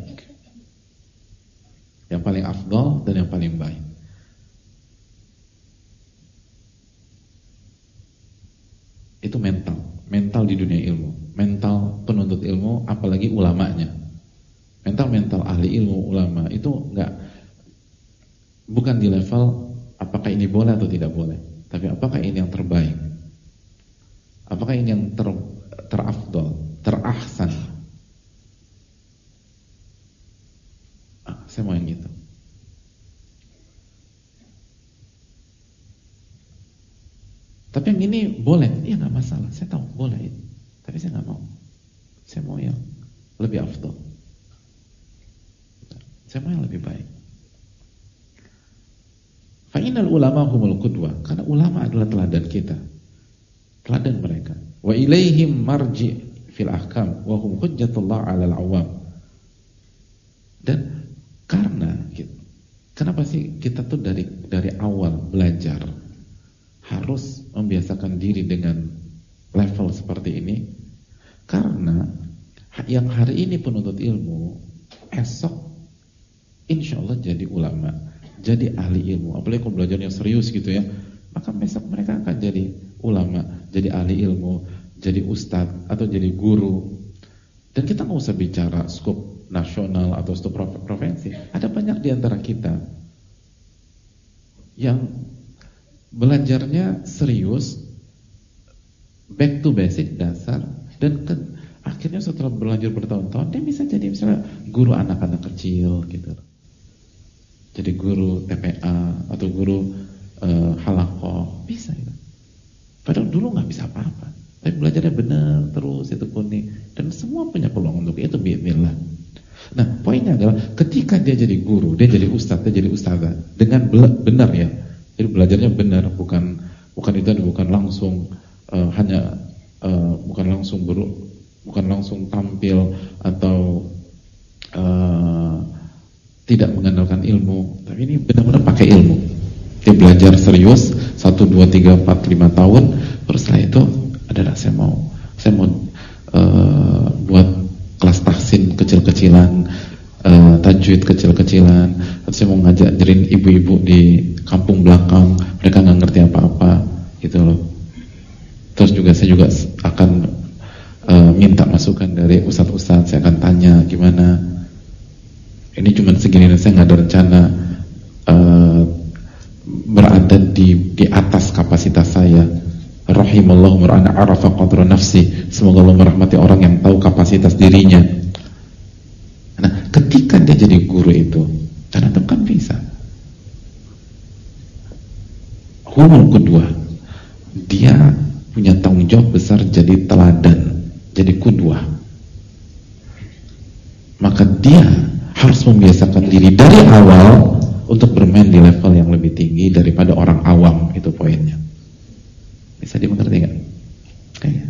Speaker 1: Yang paling afdol dan yang paling baik. Itu mental di dunia ilmu, mental penuntut ilmu, apalagi ulamanya. Mental ahli ilmu, ulama itu bukan di level apakah ini boleh atau tidak boleh, tapi apakah ini yang terbaik, apakah ini yang terafdol, terahsan. Saya mau yang itu. Tapi yang ini boleh, iya nggak masalah. Saya tahu boleh, tapi saya nggak mau. Saya mau yang lebih afdal. Saya mau yang lebih baik. Fa'inal ulama humul qudwah, karena ulama adalah teladan kita, teladan mereka. Wa ilaihim marji fil ahkam, wa hum hujjatullah 'alal awam. Dan karena kenapa sih kita tuh dari awal belajar harus membiasakan diri dengan level seperti ini? Karena yang hari ini penuntut ilmu, esok insya Allah jadi ulama, jadi ahli ilmu. Apalagi kalau belajarnya serius gitu ya, maka besok mereka akan jadi ulama, jadi ahli ilmu, jadi ustadz atau jadi guru. Dan kita nggak usah bicara skop nasional atau skop provinsi. Ada banyak di antara kita yang belajarnya serius, back to basic, dasar, dan akhirnya setelah belajar bertahun-tahun dia bisa jadi misalnya guru anak-anak kecil gitu, jadi guru TPA atau guru halaqah, bisa gitu. Padahal dulu nggak bisa apa-apa, tapi belajarnya benar terus, itu kuning, dan semua punya peluang untuk itu biidznillah. Nah, poinnya adalah ketika dia jadi guru, dia jadi ustadz, dia jadi ustadzah dengan benar ya. Jadi belajarnya benar, bukan langsung bukan langsung tampil atau tidak mengandalkan ilmu, tapi ini benar-benar pakai ilmu. Dia belajar serius 1, 2, 3, 4, 5 tahun, terus setelah itu adalah saya mau buat kelas tahsin kecil-kecilan, tajwid kecil-kecilan, atau saya mau ngajarin ibu-ibu di kampung belakang, mereka nggak ngerti apa-apa gitu loh. Terus juga saya juga akan minta masukan dari ustadz-ustadz, saya akan tanya gimana. Ini cuma segini, saya nggak ada rencana berada di atas kapasitas saya. Rahimallahu mar'an arafa qadra nafsi. Semoga Allah merahmati orang yang tahu kapasitas dirinya. Nah, ketika dia jadi guru itu, dan itu kan bisa. Humul qudwah. Dia punya tanggung jawab besar jadi teladan, jadi qudwah. Maka dia harus membiasakan diri dari awal untuk bermain di level yang lebih tinggi daripada orang awam, itu poinnya. Bisa dimengerti nggak? Kayaknya.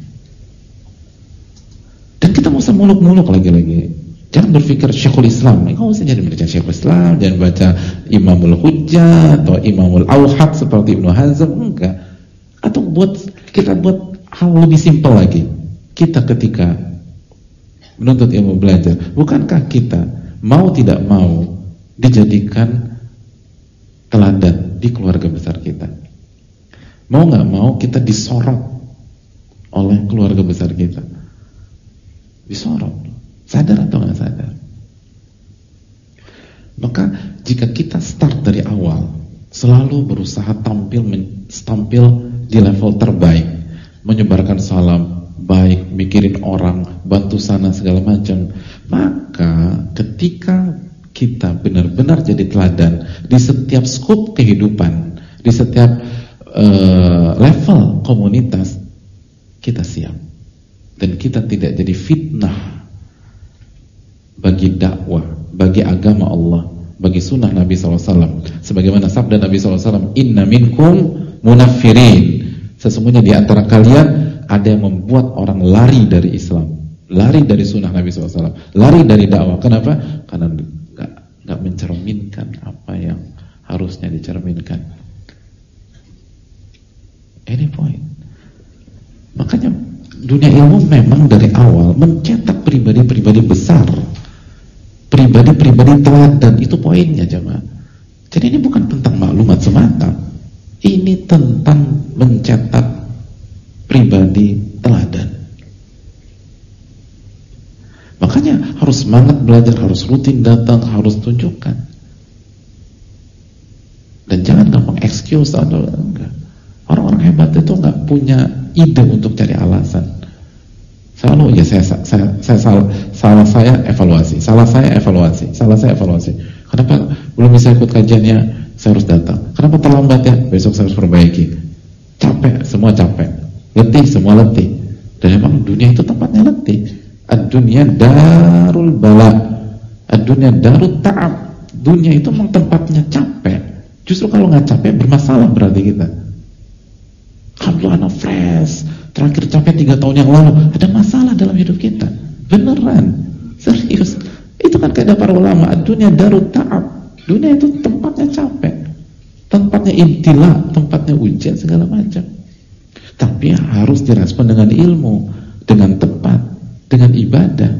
Speaker 1: Dan kita mau usah muluk-muluk lagi-lagi. Jangan berpikir Syekhul Islam. Nggak usah jadi baca Syekhul Islam, jangan baca Imamul Hujjah atau Imamul Auhad seperti Ibnu Hazm, enggak. Atau kita buat hal lebih simpel lagi. Kita ketika menuntut ilmu belajar, bukankah kita mau tidak mau dijadikan teladan di keluarga besar kita? Mau nggak mau kita disorot oleh keluarga besar kita, disorot, sadar atau nggak sadar. Maka jika kita start dari awal, selalu berusaha tampil di level terbaik, menyebarkan salam baik, mikirin orang, bantu sana segala macam, maka ketika kita benar-benar jadi teladan di setiap skop kehidupan, di setiap level komunitas, kita siap. Dan kita tidak jadi fitnah bagi dakwah, bagi agama Allah, bagi sunnah Nabi SAW. Sebagaimana sabda Nabi SAW, inna minkum munaffirin, sesungguhnya di antara kalian ada yang membuat orang lari dari Islam, lari dari sunnah Nabi SAW, lari dari dakwah. Kenapa? Karena gak mencerminkan apa yang harusnya dicerminkan. Ini poin. Makanya dunia ilmu memang dari awal mencetak pribadi-pribadi besar, pribadi-pribadi teladan. Itu poinnya jemaah. Jadi ini bukan tentang maklumat semata, ini tentang mencetak pribadi teladan. Makanya harus semangat belajar, harus rutin datang, harus tunjukkan. Dan jangan gampang excuse atau enggak. Orang-orang hebat itu nggak punya ide untuk cari alasan. Selalu ya salah saya evaluasi, salah saya evaluasi. Kenapa Kenapa belum bisa ikut kajiannya? Saya harus datang. Kenapa terlambat ya? Besok saya harus perbaiki. Capek, semua capek. Letih, semua letih. Dan memang dunia itu tempatnya letih. Ad-dunya darul bala, ad-dunya darut ta'ab. Dunia itu memang tempatnya capek. Justru kalau nggak capek bermasalah berarti kita. Kalau anak fresh, terakhir capek 3 tahun yang lalu, ada masalah dalam hidup kita. Beneran, serius. Itu kan kaidah para ulama. Ad-dunya darut ta'ab. Dunia itu tempatnya capek, tempatnya ibtila, tempatnya ujian segala macam. Tapi harus direspon dengan ilmu, dengan tepat, dengan ibadah.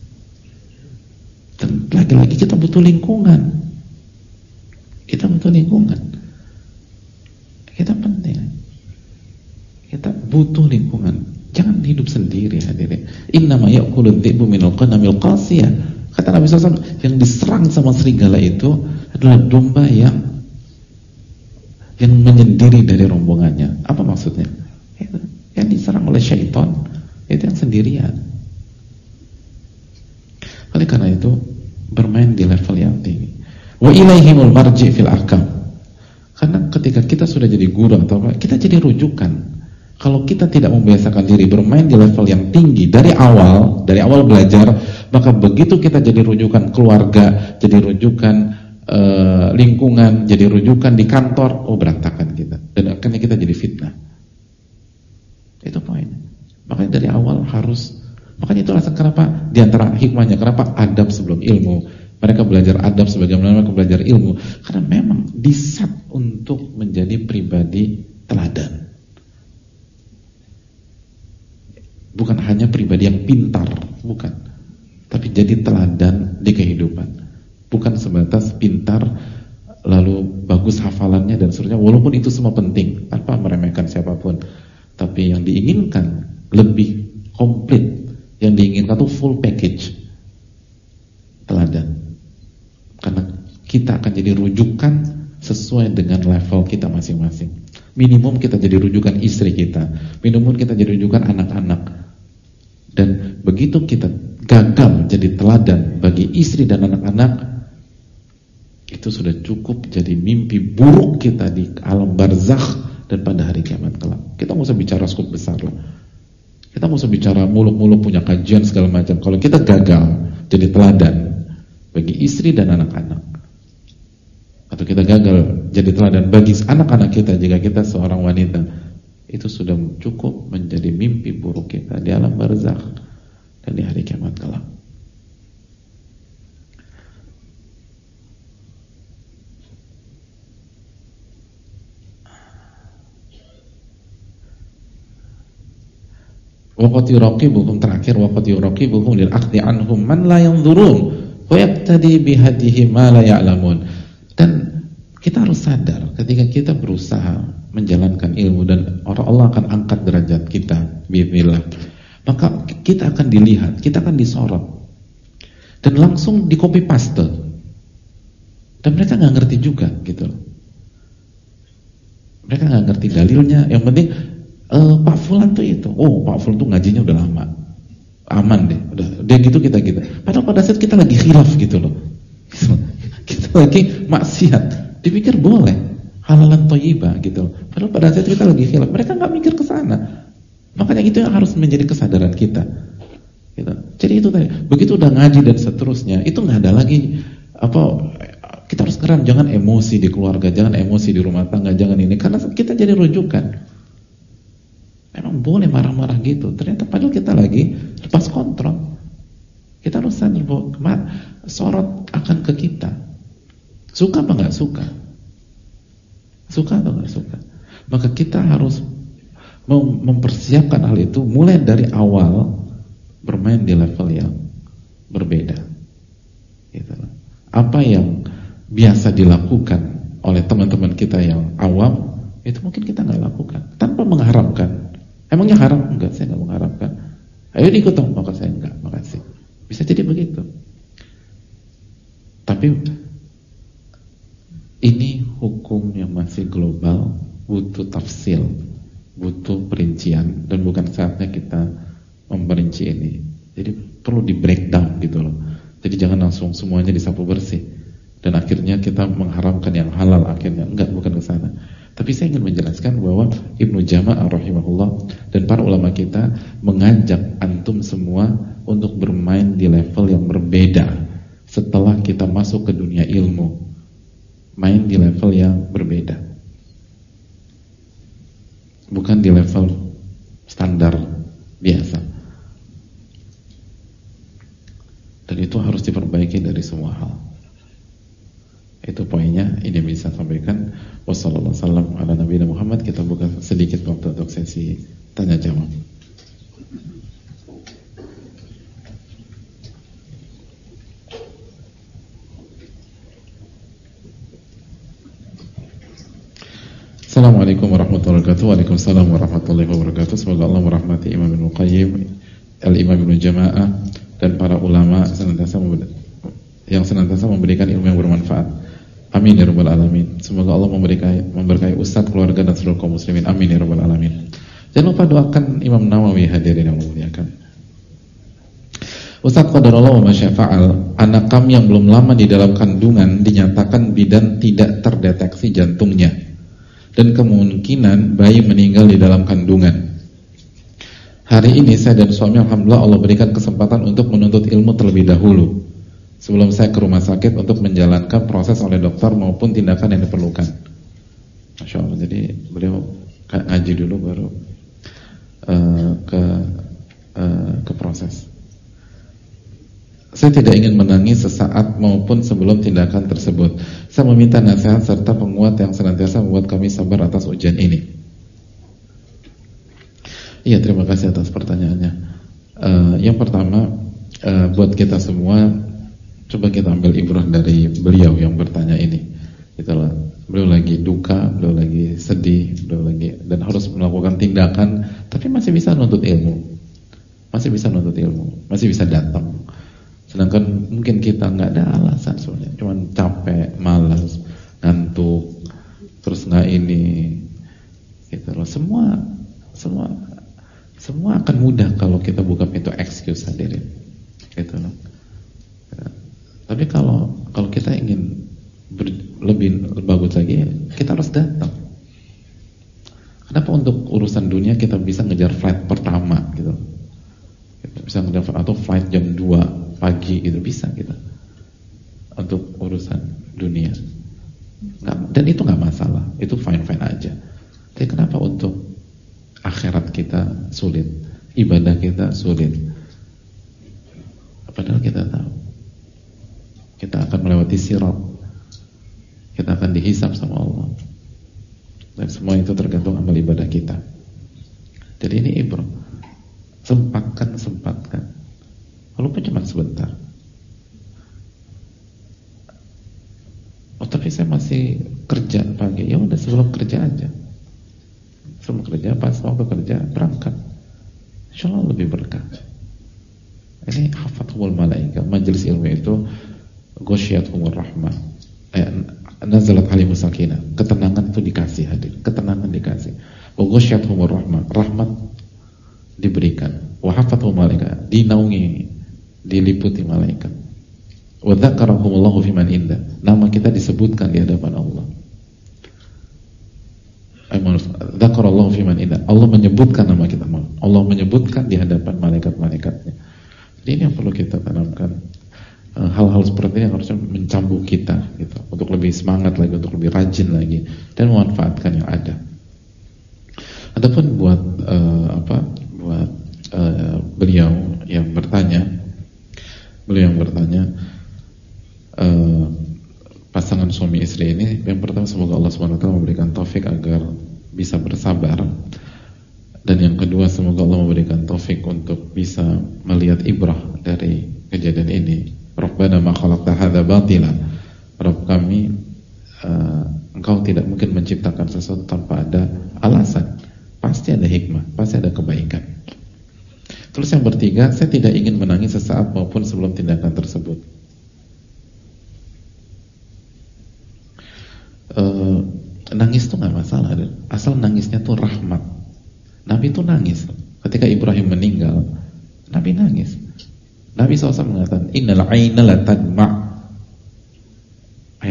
Speaker 1: Dan lagi-lagi kita butuh lingkungan. Kita butuh lingkungan. Kita penting. Kita butuh lingkungan. Jangan hidup sendiri hadirin. Innama ya'kulud dhi'bu minal qanamil qasiyah. Kata Nabi SAW, yang diserang sama serigala itu adalah domba yang menyendiri dari rombongannya. Apa maksudnya? Yang diserang oleh syaitan itu yang sendirian. Oleh karena itu bermain di level yang tinggi. Wa ilaihimul marji' fil ahkam. Karena ketika kita sudah jadi guru atau apa, kita jadi rujukan. Kalau kita tidak membiasakan diri bermain di level yang tinggi dari awal belajar, maka begitu kita jadi rujukan keluarga, jadi rujukan lingkungan, jadi rujukan di kantor, berantakan kita. Dan akhirnya kita jadi fitnah. Itu poinnya. Makanya dari awal harus, makanya itu alasan kenapa diantara hikmahnya, kenapa adab sebelum ilmu. Mereka belajar adab sebagaimana mereka belajar ilmu, karena memang diset untuk menjadi pribadi teladan. Bukan hanya pribadi yang pintar, bukan, tapi jadi teladan di kehidupan. Bukan sebatas pintar lalu bagus hafalannya dan seterusnya, walaupun itu semua penting tanpa meremehkan siapapun. Tapi yang diinginkan lebih komplit, yang diinginkan itu full package, teladan. Karena kita akan jadi rujukan sesuai dengan level kita masing-masing. Minimum kita jadi rujukan istri kita, minimum kita jadi rujukan anak-anak. Dan begitu kita gagal jadi teladan bagi istri dan anak-anak, itu sudah cukup jadi mimpi buruk kita di alam barzakh dan pada hari kiamat kelak. Kita nggak usah bicara skop besar lah. Kita nggak usah bicara muluk-muluk punya kajian segala macam. Kalau kita gagal jadi teladan bagi istri dan anak-anak, atau kita gagal jadi teladan bagi anak-anak kita jika kita seorang wanita, itu sudah cukup menjadi mimpi buruk kita di alam barzakh dan di hari kiamat kelak. Waqad yuraqibuhum, terakhir, waqad yuraqibuhum lil akhdi anhum man la yanzurun wa yaqtadi bihadihi ma la ya'lamun. Dan kita harus sadar ketika kita berusaha menjalankan ilmu dan Allah akan angkat derajat kita biiznillah, maka kita akan dilihat, kita akan disorot dan langsung di copy paste. Dan mereka nggak ngerti juga gitu. Mereka nggak ngerti dalilnya. Yang penting Pak Fulan tuh itu, Pak Fulan tuh ngajinya udah lama, aman deh, udah dia gitu kita gitu. Padahal pada saat kita lagi khilaf gitu loh, kita lagi maksiat, dipikir boleh halalan thayyibah gitu. Padahal pada saat kita lagi khilaf, mereka nggak mikir ke sana. Makanya itu yang harus menjadi kesadaran kita. Gitu. Jadi itu tadi, begitu udah ngaji dan seterusnya, itu nggak ada lagi kita harus ngeram, jangan emosi di keluarga, jangan emosi di rumah tangga, jangan ini, karena kita jadi rujukan. Memang boleh marah-marah gitu, ternyata padahal kita lagi lepas kontrol. Kita harus sadar bahwa sorot akan ke kita. Suka apa nggak suka? Suka atau nggak suka? Maka kita harus mempersiapkan hal itu mulai dari awal, bermain di level yang berbeda. Gitu. Apa yang biasa dilakukan oleh teman-teman kita yang awam, itu mungkin kita nggak lakukan tanpa mengharamkan. Emangnya haram? Enggak, saya nggak mengharamkan. Ayo ikut dong, maka saya enggak, makasih. Bisa jadi begitu. Tapi ini hukum yang masih global, butuh tafsil, butuh perincian, dan bukan saatnya kita memperinci ini. Jadi perlu di breakdown gitu loh. Jadi jangan langsung semuanya disapu bersih. dan akhirnya kita mengharamkan yang halal akhirnya. Enggak, bukan ke sana. Tapi saya ingin menjelaskan bahwa Ibnu Jama'ah rahimahullah dan para ulama kita mengajak antum semua untuk bermain di level yang berbeda setelah kita masuk ke dunia ilmu. Main di level yang berbeda, bukan di level standar biasa. Dan itu harus diperbaiki dari semua hal. Itu poinnya, ini bisa sampaikan. Wassalamualaikum warahmatullahi wabarakatuh. Kita buka sedikit waktu untuk sesi tanya jawab. Assalamualaikum warahmatullahi wabarakatuh. Waalaikumsalam warahmatullahi wabarakatuh. Semoga Allah merahmati Imam Ibnu Qayyim, Al-Imam Ibnu Jama'ah, dan para ulama yang senantiasa memberikan ilmu yang bermanfaat. Amin ya rabbal alamin. Semoga Allah memberkahi ustadz, keluarga, dan seluruh kaum muslimin. Amin ya rabbal alamin. Jangan lupa doakan Imam Nawawi, hadirin yang memuliakan. Ustadz qadarullah wa masyafa'al, anak kami yang belum lama di dalam kandungan dinyatakan bidan tidak terdeteksi jantungnya, dan kemungkinan bayi meninggal di dalam kandungan. Hari ini saya dan suami alhamdulillah Allah berikan kesempatan untuk menuntut ilmu terlebih dahulu sebelum saya ke rumah sakit untuk menjalankan proses oleh dokter maupun tindakan yang diperlukan. Masya Allah, jadi beliau ngaji dulu baru ke proses. Saya tidak ingin menangis sesaat maupun sebelum tindakan tersebut. Saya meminta nasihat serta penguat yang senantiasa membuat kami sabar atas ujian ini. Iya, terima kasih atas pertanyaannya. Yang pertama, buat kita semua, coba kita ambil ibrah dari beliau yang bertanya ini. Itulah, beliau lagi duka, beliau lagi sedih, beliau lagi, dan harus melakukan tindakan, tapi masih bisa nuntut ilmu, masih bisa datang. Sedangkan mungkin kita nggak ada alasan sebenarnya, cuman capek, malas, ngantuk, terus nggak ini, gitu loh. Semua akan mudah kalau kita buka pintu excuse, hadirin, gitu loh. Tapi kalau kita ingin lebih bagus lagi, kita harus datang. Kenapa untuk urusan dunia kita bisa ngejar flight pertama gitu? Kita bisa ngejar atau flight jam 2 pagi gitu, bisa kita. Untuk urusan dunia. Dan itu nggak masalah, itu fine-fine aja. Tapi kenapa untuk akhirat kita sulit, ibadah kita sulit? Padahal kita tahu kita akan melewati sirat, kita akan dihisab sama Allah, dan semua itu tergantung amal ibadah kita. Jadi ini ibrah, sempatkan, walaupun cuma sebentar. Oh tapi saya masih kerja pagi, ya udah sebelum kerja aja, sebelum kerja, pas waktu kerja berangkat, insya Allah lebih berkah. Ini hafathumul malaika, majelis ilmu itu ghasyiyatuhumur rahmah, nazalat alimus sakinah, ketenangan itu dikasih, hadir, ketenangan dikasih. Wa ghasyiyatuhumur rahmah, rahmat diberikan. Wa hafathumul malaika, dinaungi, diliputi malaikat. Wa dzakarahumullahu fiman indah, nama kita disebutkan di hadapan Allah. Dzakarallahu fiman indah, Allah menyebutkan nama kita, Allah menyebutkan di hadapan malaikat-malaikatnya. Jadi ini yang perlu kita tanamkan. Hal-hal seperti ini yang harusnya mencambuk kita gitu, untuk lebih semangat lagi, untuk lebih rajin lagi, dan memanfaatkan yang ada. Adapun buat beliau yang bertanya, pasangan suami istri ini, yang pertama semoga Allah SWT memberikan taufik agar bisa bersabar, dan yang kedua semoga Allah memberikan taufik untuk bisa melihat ibrah dari kejadian ini. Rabbana ma khalaqta hadza batila, Rabb kami, Engkau tidak mungkin menciptakan sesuatu tanpa ada alasan, pasti ada hikmah, pasti ada kebaikan. Terus yang bertiga, saya tidak ingin menangis sesaat maupun sebelum tindakan tersebut. Nangis itu nggak masalah, asal nangisnya tuh rahmat. Nabi itu nangis ketika Ibrahim meninggal, Nabi nangis. Nabi SAW mengatakan, innal aina la tadma',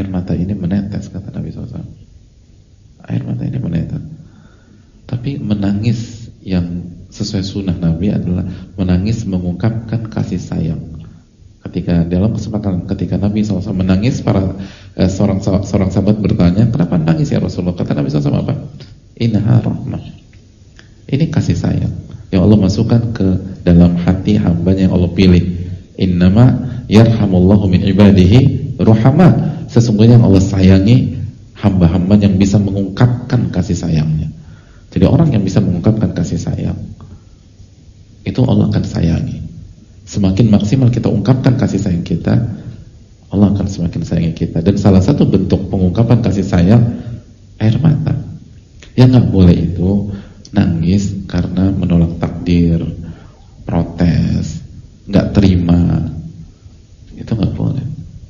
Speaker 1: kasih sayang. Ketika dalam kesempatan ketika Nabi SAW menangis, seorang sahabat bertanya, kenapa nangis ya Rasulullah? Kata Nabi SAW apa? Innaha rahmah. Ini kasih sayang yang Allah masukkan ke dalam hati hambanya yang Allah pilih. Innama yarhamullahu min ibadihi ruhama. Sesungguhnya yang Allah sayangi hamba-hamba yang bisa mengungkapkan kasih sayangnya. Jadi orang yang bisa mengungkapkan kasih sayang, itu Allah akan sayangi. Semakin maksimal kita ungkapkan kasih sayang kita, Allah akan semakin sayangi kita. Dan salah satu bentuk pengungkapan kasih sayang, air mata. Yang gak boleh itu nangis karena menolak takdir, protes, gak terima. Itu gak boleh.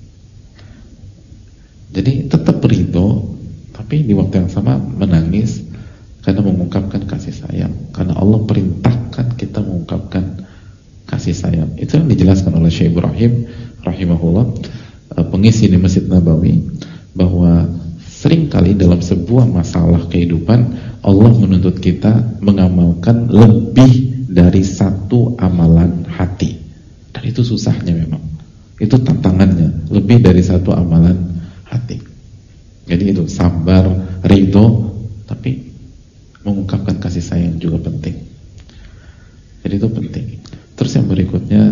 Speaker 1: Jadi tetap ridho, tapi di waktu yang sama menangis karena mengungkapkan kasih sayang. Karena Allah perintahkan kita mengungkapkan kasih sayang. Itu yang dijelaskan oleh Syekh Ibrahim rahimahullah, pengisi di Masjid Nabawi, bahwa seringkali dalam sebuah masalah kehidupan Allah menuntut kita mengamalkan lebih dari satu amalan hati. Dan itu susahnya memang. Itu tantangannya, lebih dari satu amalan hati. Jadi itu sabar, ridho, tapi mengungkapkan kasih sayang juga penting. Jadi itu penting. Terus yang berikutnya,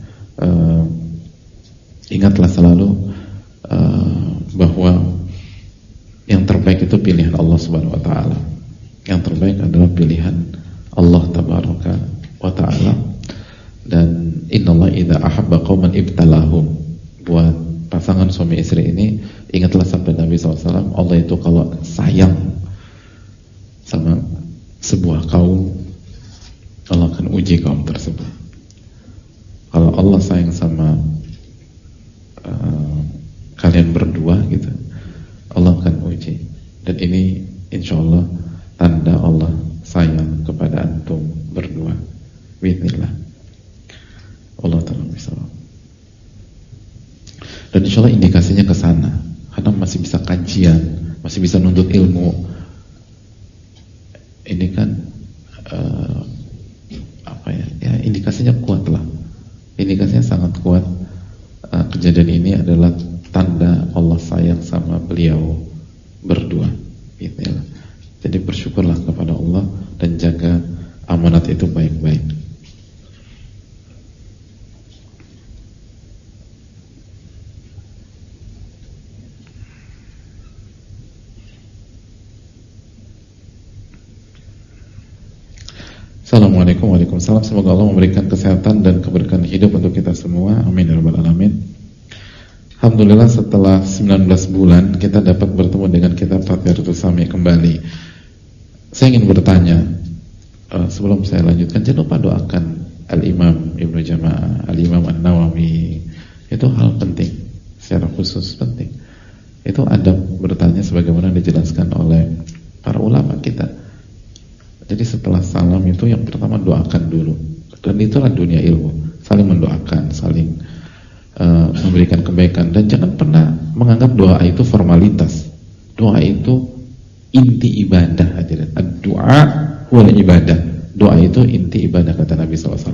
Speaker 1: ingatlah selalu bahwa yang terbaik itu pilihan Allah Subhanahu wa taala. Yang terbaik adalah pilihan Allah Tabaraka wa taala. Dan innallaha idza ahabba qauman ibtalahum. Buat pasangan suami istri ini, ingatlah sabda Nabi SAW, Allah itu kalau sayang sama sebuah kaum, Allah akan uji kaum tersebut. Kalau Allah sayang sama kalian berdua gitu, Allah akan uji. Dan ini insya Allah tanda Allah sayang kepada antum berdua. Bismillah. Allah ta'ala bisa. Dan insya Allah indikasinya ke sana, karena masih bisa kajian, masih bisa nuntut ilmu. Ini kan ya indikasinya kuat lah. Indikasinya sangat kuat. Kejadian ini adalah tanda Allah sayang sama beliau berdua. Itulah. Jadi bersyukurlah kepada Allah dan jaga amanat itu baik-baik. Assalamualaikum warahmatullahi wabarakatuh. Semoga Allah memberikan kesehatan dan keberkahan hidup untuk kita semua. Amin ya rabbal alamin. Alhamdulillah setelah 19 bulan kita dapat bertemu dengan kitab Fathiyarus Sami kembali. Saya ingin bertanya, sebelum saya lanjutkan, jangan lupa doakan Al-Imam Ibnu Jama'ah, Al-Imam An-Nawawi. Itu hal penting, secara khusus penting. Itu adab bertanya sebagaimana dijelaskan oleh para ulama kita. Jadi setelah salam itu yang pertama doakan dulu. Dan itulah dunia ilmu, saling mendoakan, saling memberikan kebaikan. Dan jangan pernah menganggap doa itu formalitas. Doa itu inti ibadah. Doa huwal ibadah. Doa itu inti ibadah, kata Nabi SAW.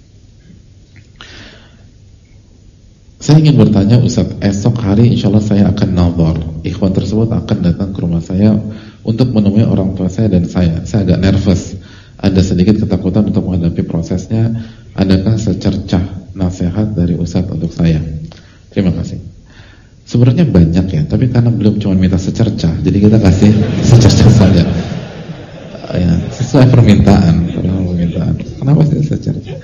Speaker 1: Saya ingin bertanya, Ustaz, esok hari insya Allah saya akan nazar. Ikhwan tersebut akan datang ke rumah saya untuk menemui orang tua saya dan saya agak nervous. Ada sedikit ketakutan untuk menghadapi prosesnya. Adakah secercah nasihat dari Ustaz untuk saya? Terima kasih. Sebenarnya banyak ya, tapi karena belum cuma minta secercah, jadi kita kasih secercah saja. Ya, sesuai permintaan. Kenapa sih secercah?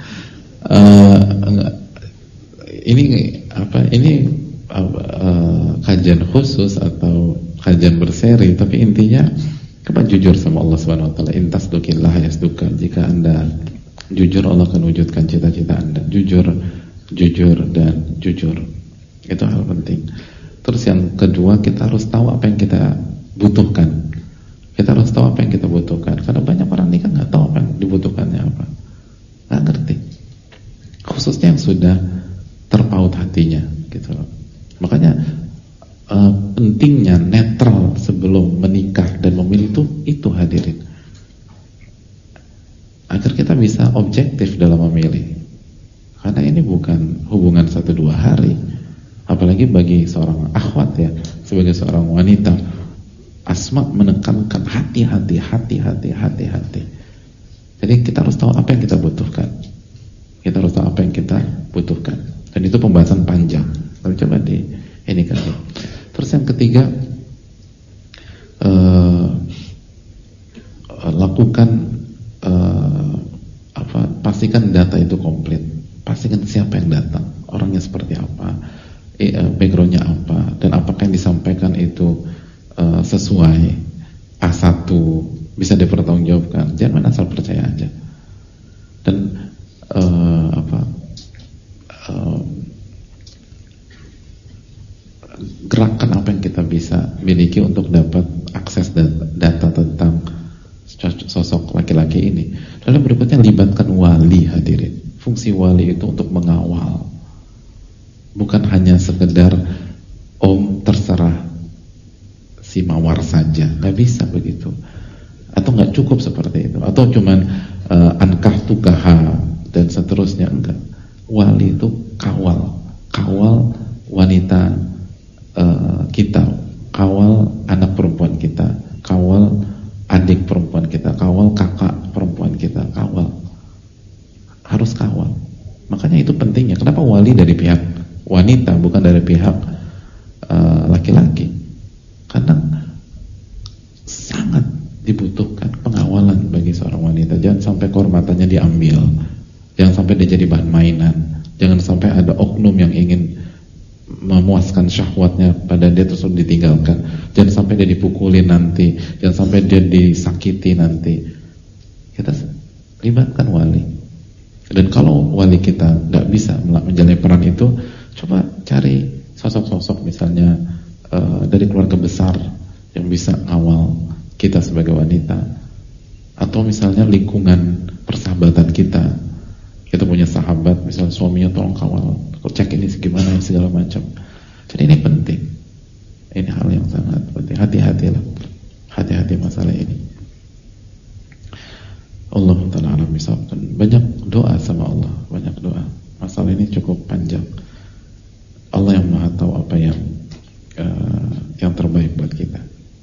Speaker 1: Ini kajian khusus atau kajian berseri, tapi intinya coba jujur sama Allah Subhanahu wa taala. Intasdukillah yasduka. Jika Anda jujur, Allah akan wujudkan cita-cita Anda. Jujur dan jujur. Itu hal penting. Terus yang kedua, kita harus tahu apa yang kita butuhkan. Kita harus tahu apa yang kita butuhkan. Karena banyak orang ini kan nggak tahu apa yang dibutuhkannya apa. Nggak ngerti. Khususnya yang sudah terpaut hatinya gitu loh. Makanya pentingnya netral sebelum menikah dan memilih itu hadirin, agar kita bisa objektif dalam memilih. Karena ini bukan hubungan 1-2 hari. Apalagi bagi seorang akhwat ya, sebagai seorang wanita, Asma menekankan hati-hati. Jadi kita harus tahu apa yang kita butuhkan. Dan itu pembahasan panjang. Tapi coba ini kan. Terus yang ketiga, lakukan pastikan data itu komplit. Pastikan siapa yang datang, orangnya seperti apa, backgroundnya apa, dan apakah yang disampaikan itu sesuai A1, bisa dipertanggungjawabkan. Jangan asal percaya aja. Dan gerakan apa yang kita bisa miliki untuk dapat akses data tentang sosok laki-laki ini. Lalu berikutnya, libatkan wali, hadirin. Fungsi wali itu untuk mengawal, bukan hanya sekedar om terserah si mawar saja. Nggak bisa begitu, atau nggak cukup seperti itu, atau cuman ankah tukaha dan seterusnya. Enggak. Wali itu kawal wanita kita, kawal anak perempuan kita, kawal adik perempuan kita, kawal kakak perempuan kita, harus kawal. Makanya itu pentingnya. Kenapa wali dari pihak wanita bukan dari pihak laki-laki? Karena sangat dibutuhkan pengawalan bagi seorang wanita. Jangan sampai kehormatannya diambil, jangan sampai dia jadi bahan mainan, jangan sampai ada oknum yang ingin memuaskan syahwatnya pada dia terus ditinggalkan, jangan sampai dia dipukulin nanti, jangan sampai dia disakiti nanti. Kita libatkan wali. Dan kalau wali kita nggak bisa menjalani peran itu, coba cari sosok-sosok misalnya dari keluarga besar yang bisa ngawal kita sebagai wanita, atau misalnya lingkungan persahabatan kita. Kita punya sahabat, misalnya suaminya tolong kawal, cek ini segimana, segala macam. Jadi ini penting. Ini hal yang sangat penting. Hati-hatilah, hati-hati masalah ini. Allah Ta'ala alam bisawab. Banyak doa sama Allah, banyak doa. Masalah ini cukup panjang. Allah yang Maha tahu apa yang terbaik buat kita.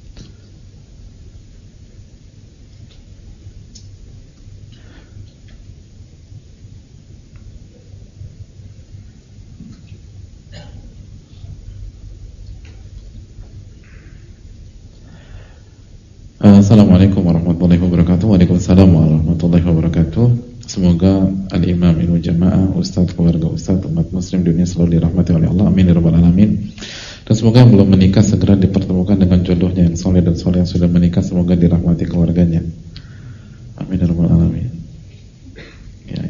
Speaker 1: Assalamualaikum warahmatullahi wabarakatuh. Waalaikumsalam warahmatullahi wabarakatuh. Semoga Al-Imam Ibnu Jamaah, Ustadz, keluarga Ustadz, umat muslim dunia selalu dirahmati oleh Allah. Amin ya rabbal alamin. Dan semoga yang belum menikah segera dipertemukan dengan jodohnya yang soleh, dan soleh yang sudah menikah semoga dirahmati keluarganya. Amin ya rabbal alamin. Ya.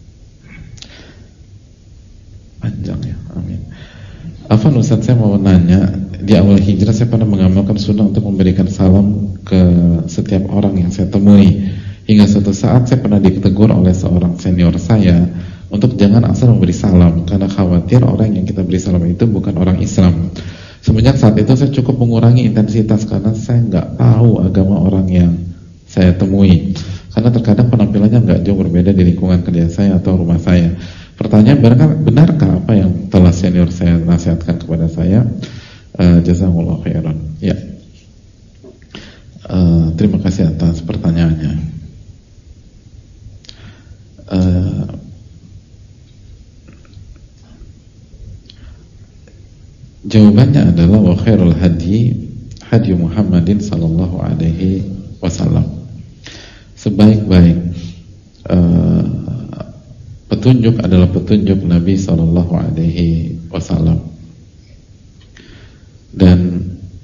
Speaker 1: Panjang ya. Amin. Afan Ustadz, saya mau nanya, di awal hijrah saya pernah mengamalkan sunnah untuk memberikan salam ke setiap orang yang saya temui. Hingga suatu saat saya pernah ditegur oleh seorang senior saya untuk jangan asal memberi salam, karena khawatir orang yang kita beri salam itu bukan orang Islam. Semenjak saat itu saya cukup mengurangi intensitas, karena saya nggak tahu agama orang yang saya temui. Karena terkadang penampilannya nggak jauh berbeda di lingkungan kerja saya atau rumah saya. Pertanyaan, benarkah apa yang telah senior saya nasihatkan kepada saya? Jazakumullah khairan. Ya. Terima kasih atas pertanyaannya. Jawabannya adalah wa khairul hadi Muhammadin sallallahu alaihi wasallam. Sebaik-baik petunjuk adalah petunjuk Nabi sallallahu alaihi wasallam. Dan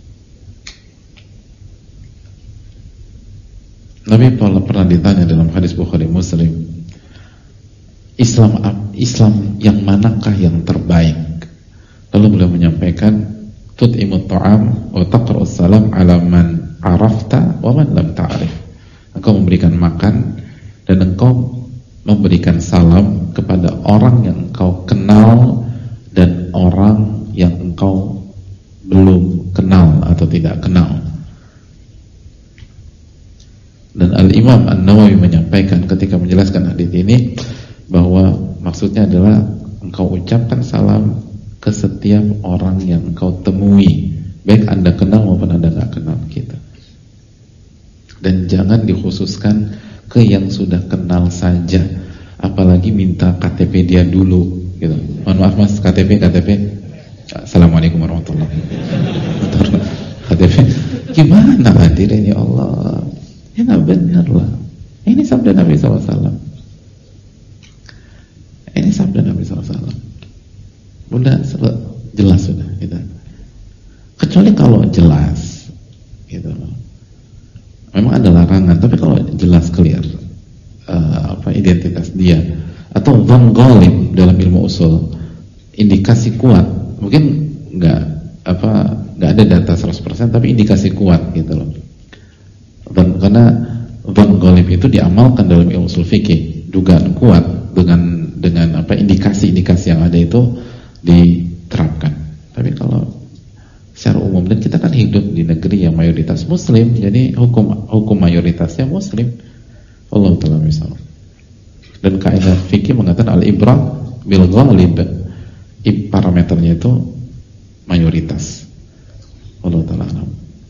Speaker 1: Nabi pernah ditanya dalam hadis Bukhari Muslim, Islam yang manakah yang terbaik? Lalu beliau menyampaikan, tut'imut ta'am wa taqra'us salam ala man arafta wa man lam ta'rif. Engkau memberikan makan dan engkau memberikan salam kepada orang yang engkau kenal dan orang yang engkau belum kenal atau tidak kenal. Dan Al-Imam An-Nawawi menyampaikan ketika menjelaskan hadis ini bahwa maksudnya adalah engkau ucapkan salam ke setiap orang yang engkau temui, baik Anda kenal maupun Anda gak kenal kita. Dan jangan dikhususkan ke yang sudah kenal saja, apalagi minta KTP dia dulu gitu. Mohon maaf mas, KTP Assalamualaikum warahmatullahi wabarakatuh. KTP gimana hadirin ya Allah, ya gak benar lah. Ini sabda Nabi SAW. Ini sabda Nabi SAW. Udah jelas sudah gitu. Kecuali kalau jelas gitu loh. Memang ada larangan, tapi kalau jelas clear identitas dia, atau dzan ghalib dalam ilmu usul, indikasi kuat, mungkin nggak ada data 100%, tapi indikasi kuat gitu loh. Karena dzan ghalib itu diamalkan dalam ilmu usul fikih, dugaan kuat dengan indikasi-indikasi yang ada itu diterapkan. Tapi kalau secara umum, dan kita kan hidup di negeri yang mayoritas muslim, jadi hukum mayoritasnya muslim. Allah ta'ala misalnya. Dan kaidah fikih mengatakan al-ibrah bil ghalib, parameternya itu mayoritas. Allah ta'ala alam.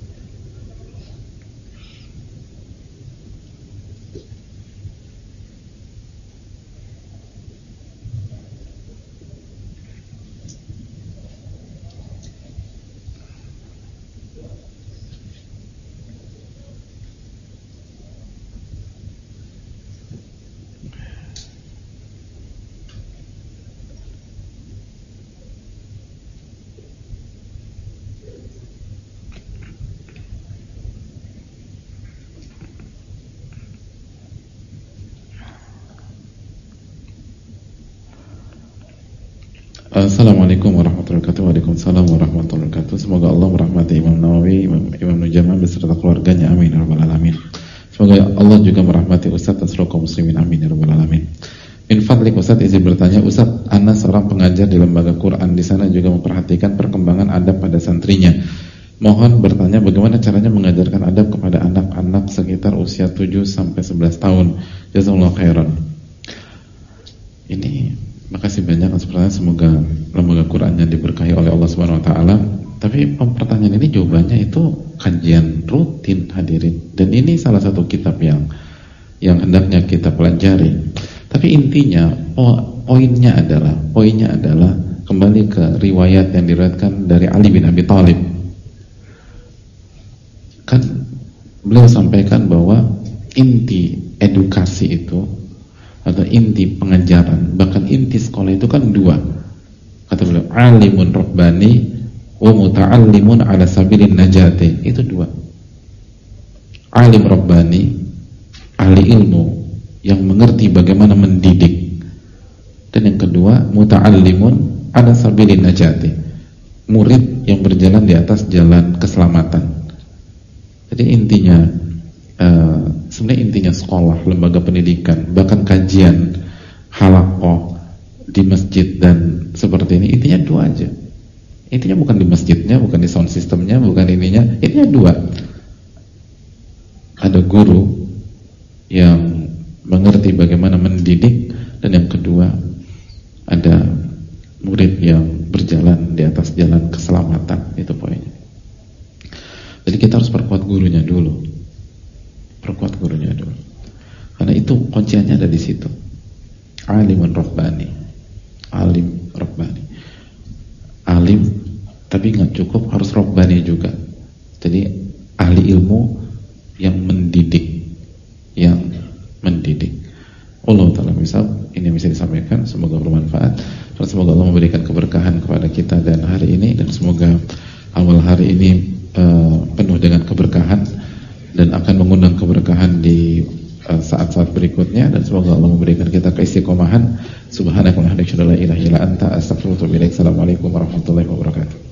Speaker 1: Assalamualaikum warahmatullahi wabarakatuh. Waalaikumsalam warahmatullahi wabarakatuh. Semoga Allah merahmati Imam Nawawi, Imam Nujamah beserta keluarganya, amin ya rabbal alamin. Semoga Allah juga merahmati Ustaz dan seluruh kaum muslimin, amin ya rabbal alamin. Min fadlik Ustaz, izin bertanya, Ustaz, ana seorang pengajar di lembaga Quran, di sana juga memperhatikan perkembangan adab pada santrinya. Mohon bertanya bagaimana caranya mengajarkan adab kepada anak-anak sekitar usia 7 sampai 11 tahun. Jazakallahu khairan. Ini makasih banyak atas pertanyaan, semoga lembaga Qurannya diberkahi oleh Allah Subhanahu wa taala. Tapi pertanyaan ini jawabannya itu kajian rutin hadirin. Dan ini salah satu kitab yang hendaknya kita pelajari. Tapi intinya poinnya adalah kembali ke riwayat yang diriwayatkan dari Ali bin Abi Thalib. Kan beliau sampaikan bahwa inti edukasi itu atau inti pengajaran, bahkan inti sekolah itu kan dua. Kata beliau, alimun rabbani wa muta'allimun ala sabilin najati. Itu dua. Alim rabbani, ahli ilmu yang mengerti bagaimana mendidik. Dan yang kedua, muta'allimun ala sabilin najati, murid yang berjalan di atas jalan keselamatan. Jadi intinya sebenarnya intinya sekolah, lembaga pendidikan, bahkan kajian, halaqah di masjid dan seperti ini, intinya dua aja. Intinya bukan di masjidnya, bukan di sound systemnya, bukan intinya dua. Ada guru yang mengerti bagaimana mendidik, dan yang kedua ada murid yang berjalan di atas jalan keselamatan. Itu poinnya. Jadi kita harus perkuat gurunya dulu. Karena itu kuncinya ada di situ. Alimun rabbani. Alim tapi nggak cukup, harus rabbani juga. Jadi ahli ilmu yang mendidik. Allah Ta'ala ini bisa disampaikan, semoga bermanfaat. Dan semoga Allah memberikan keberkahan kepada kita dan hari ini, dan semoga awal hari ini penuh dengan keberkahan dan akan mengundang keberkahan di saat-saat berikutnya, dan semoga Allah memberikan kita keistiqomahan. Subhanakallahumma wa bihamdika, la ilaha illa anta, astaghfiruka wa atubu ilaik. Assalamualaikum warahmatullahi wabarakatuh.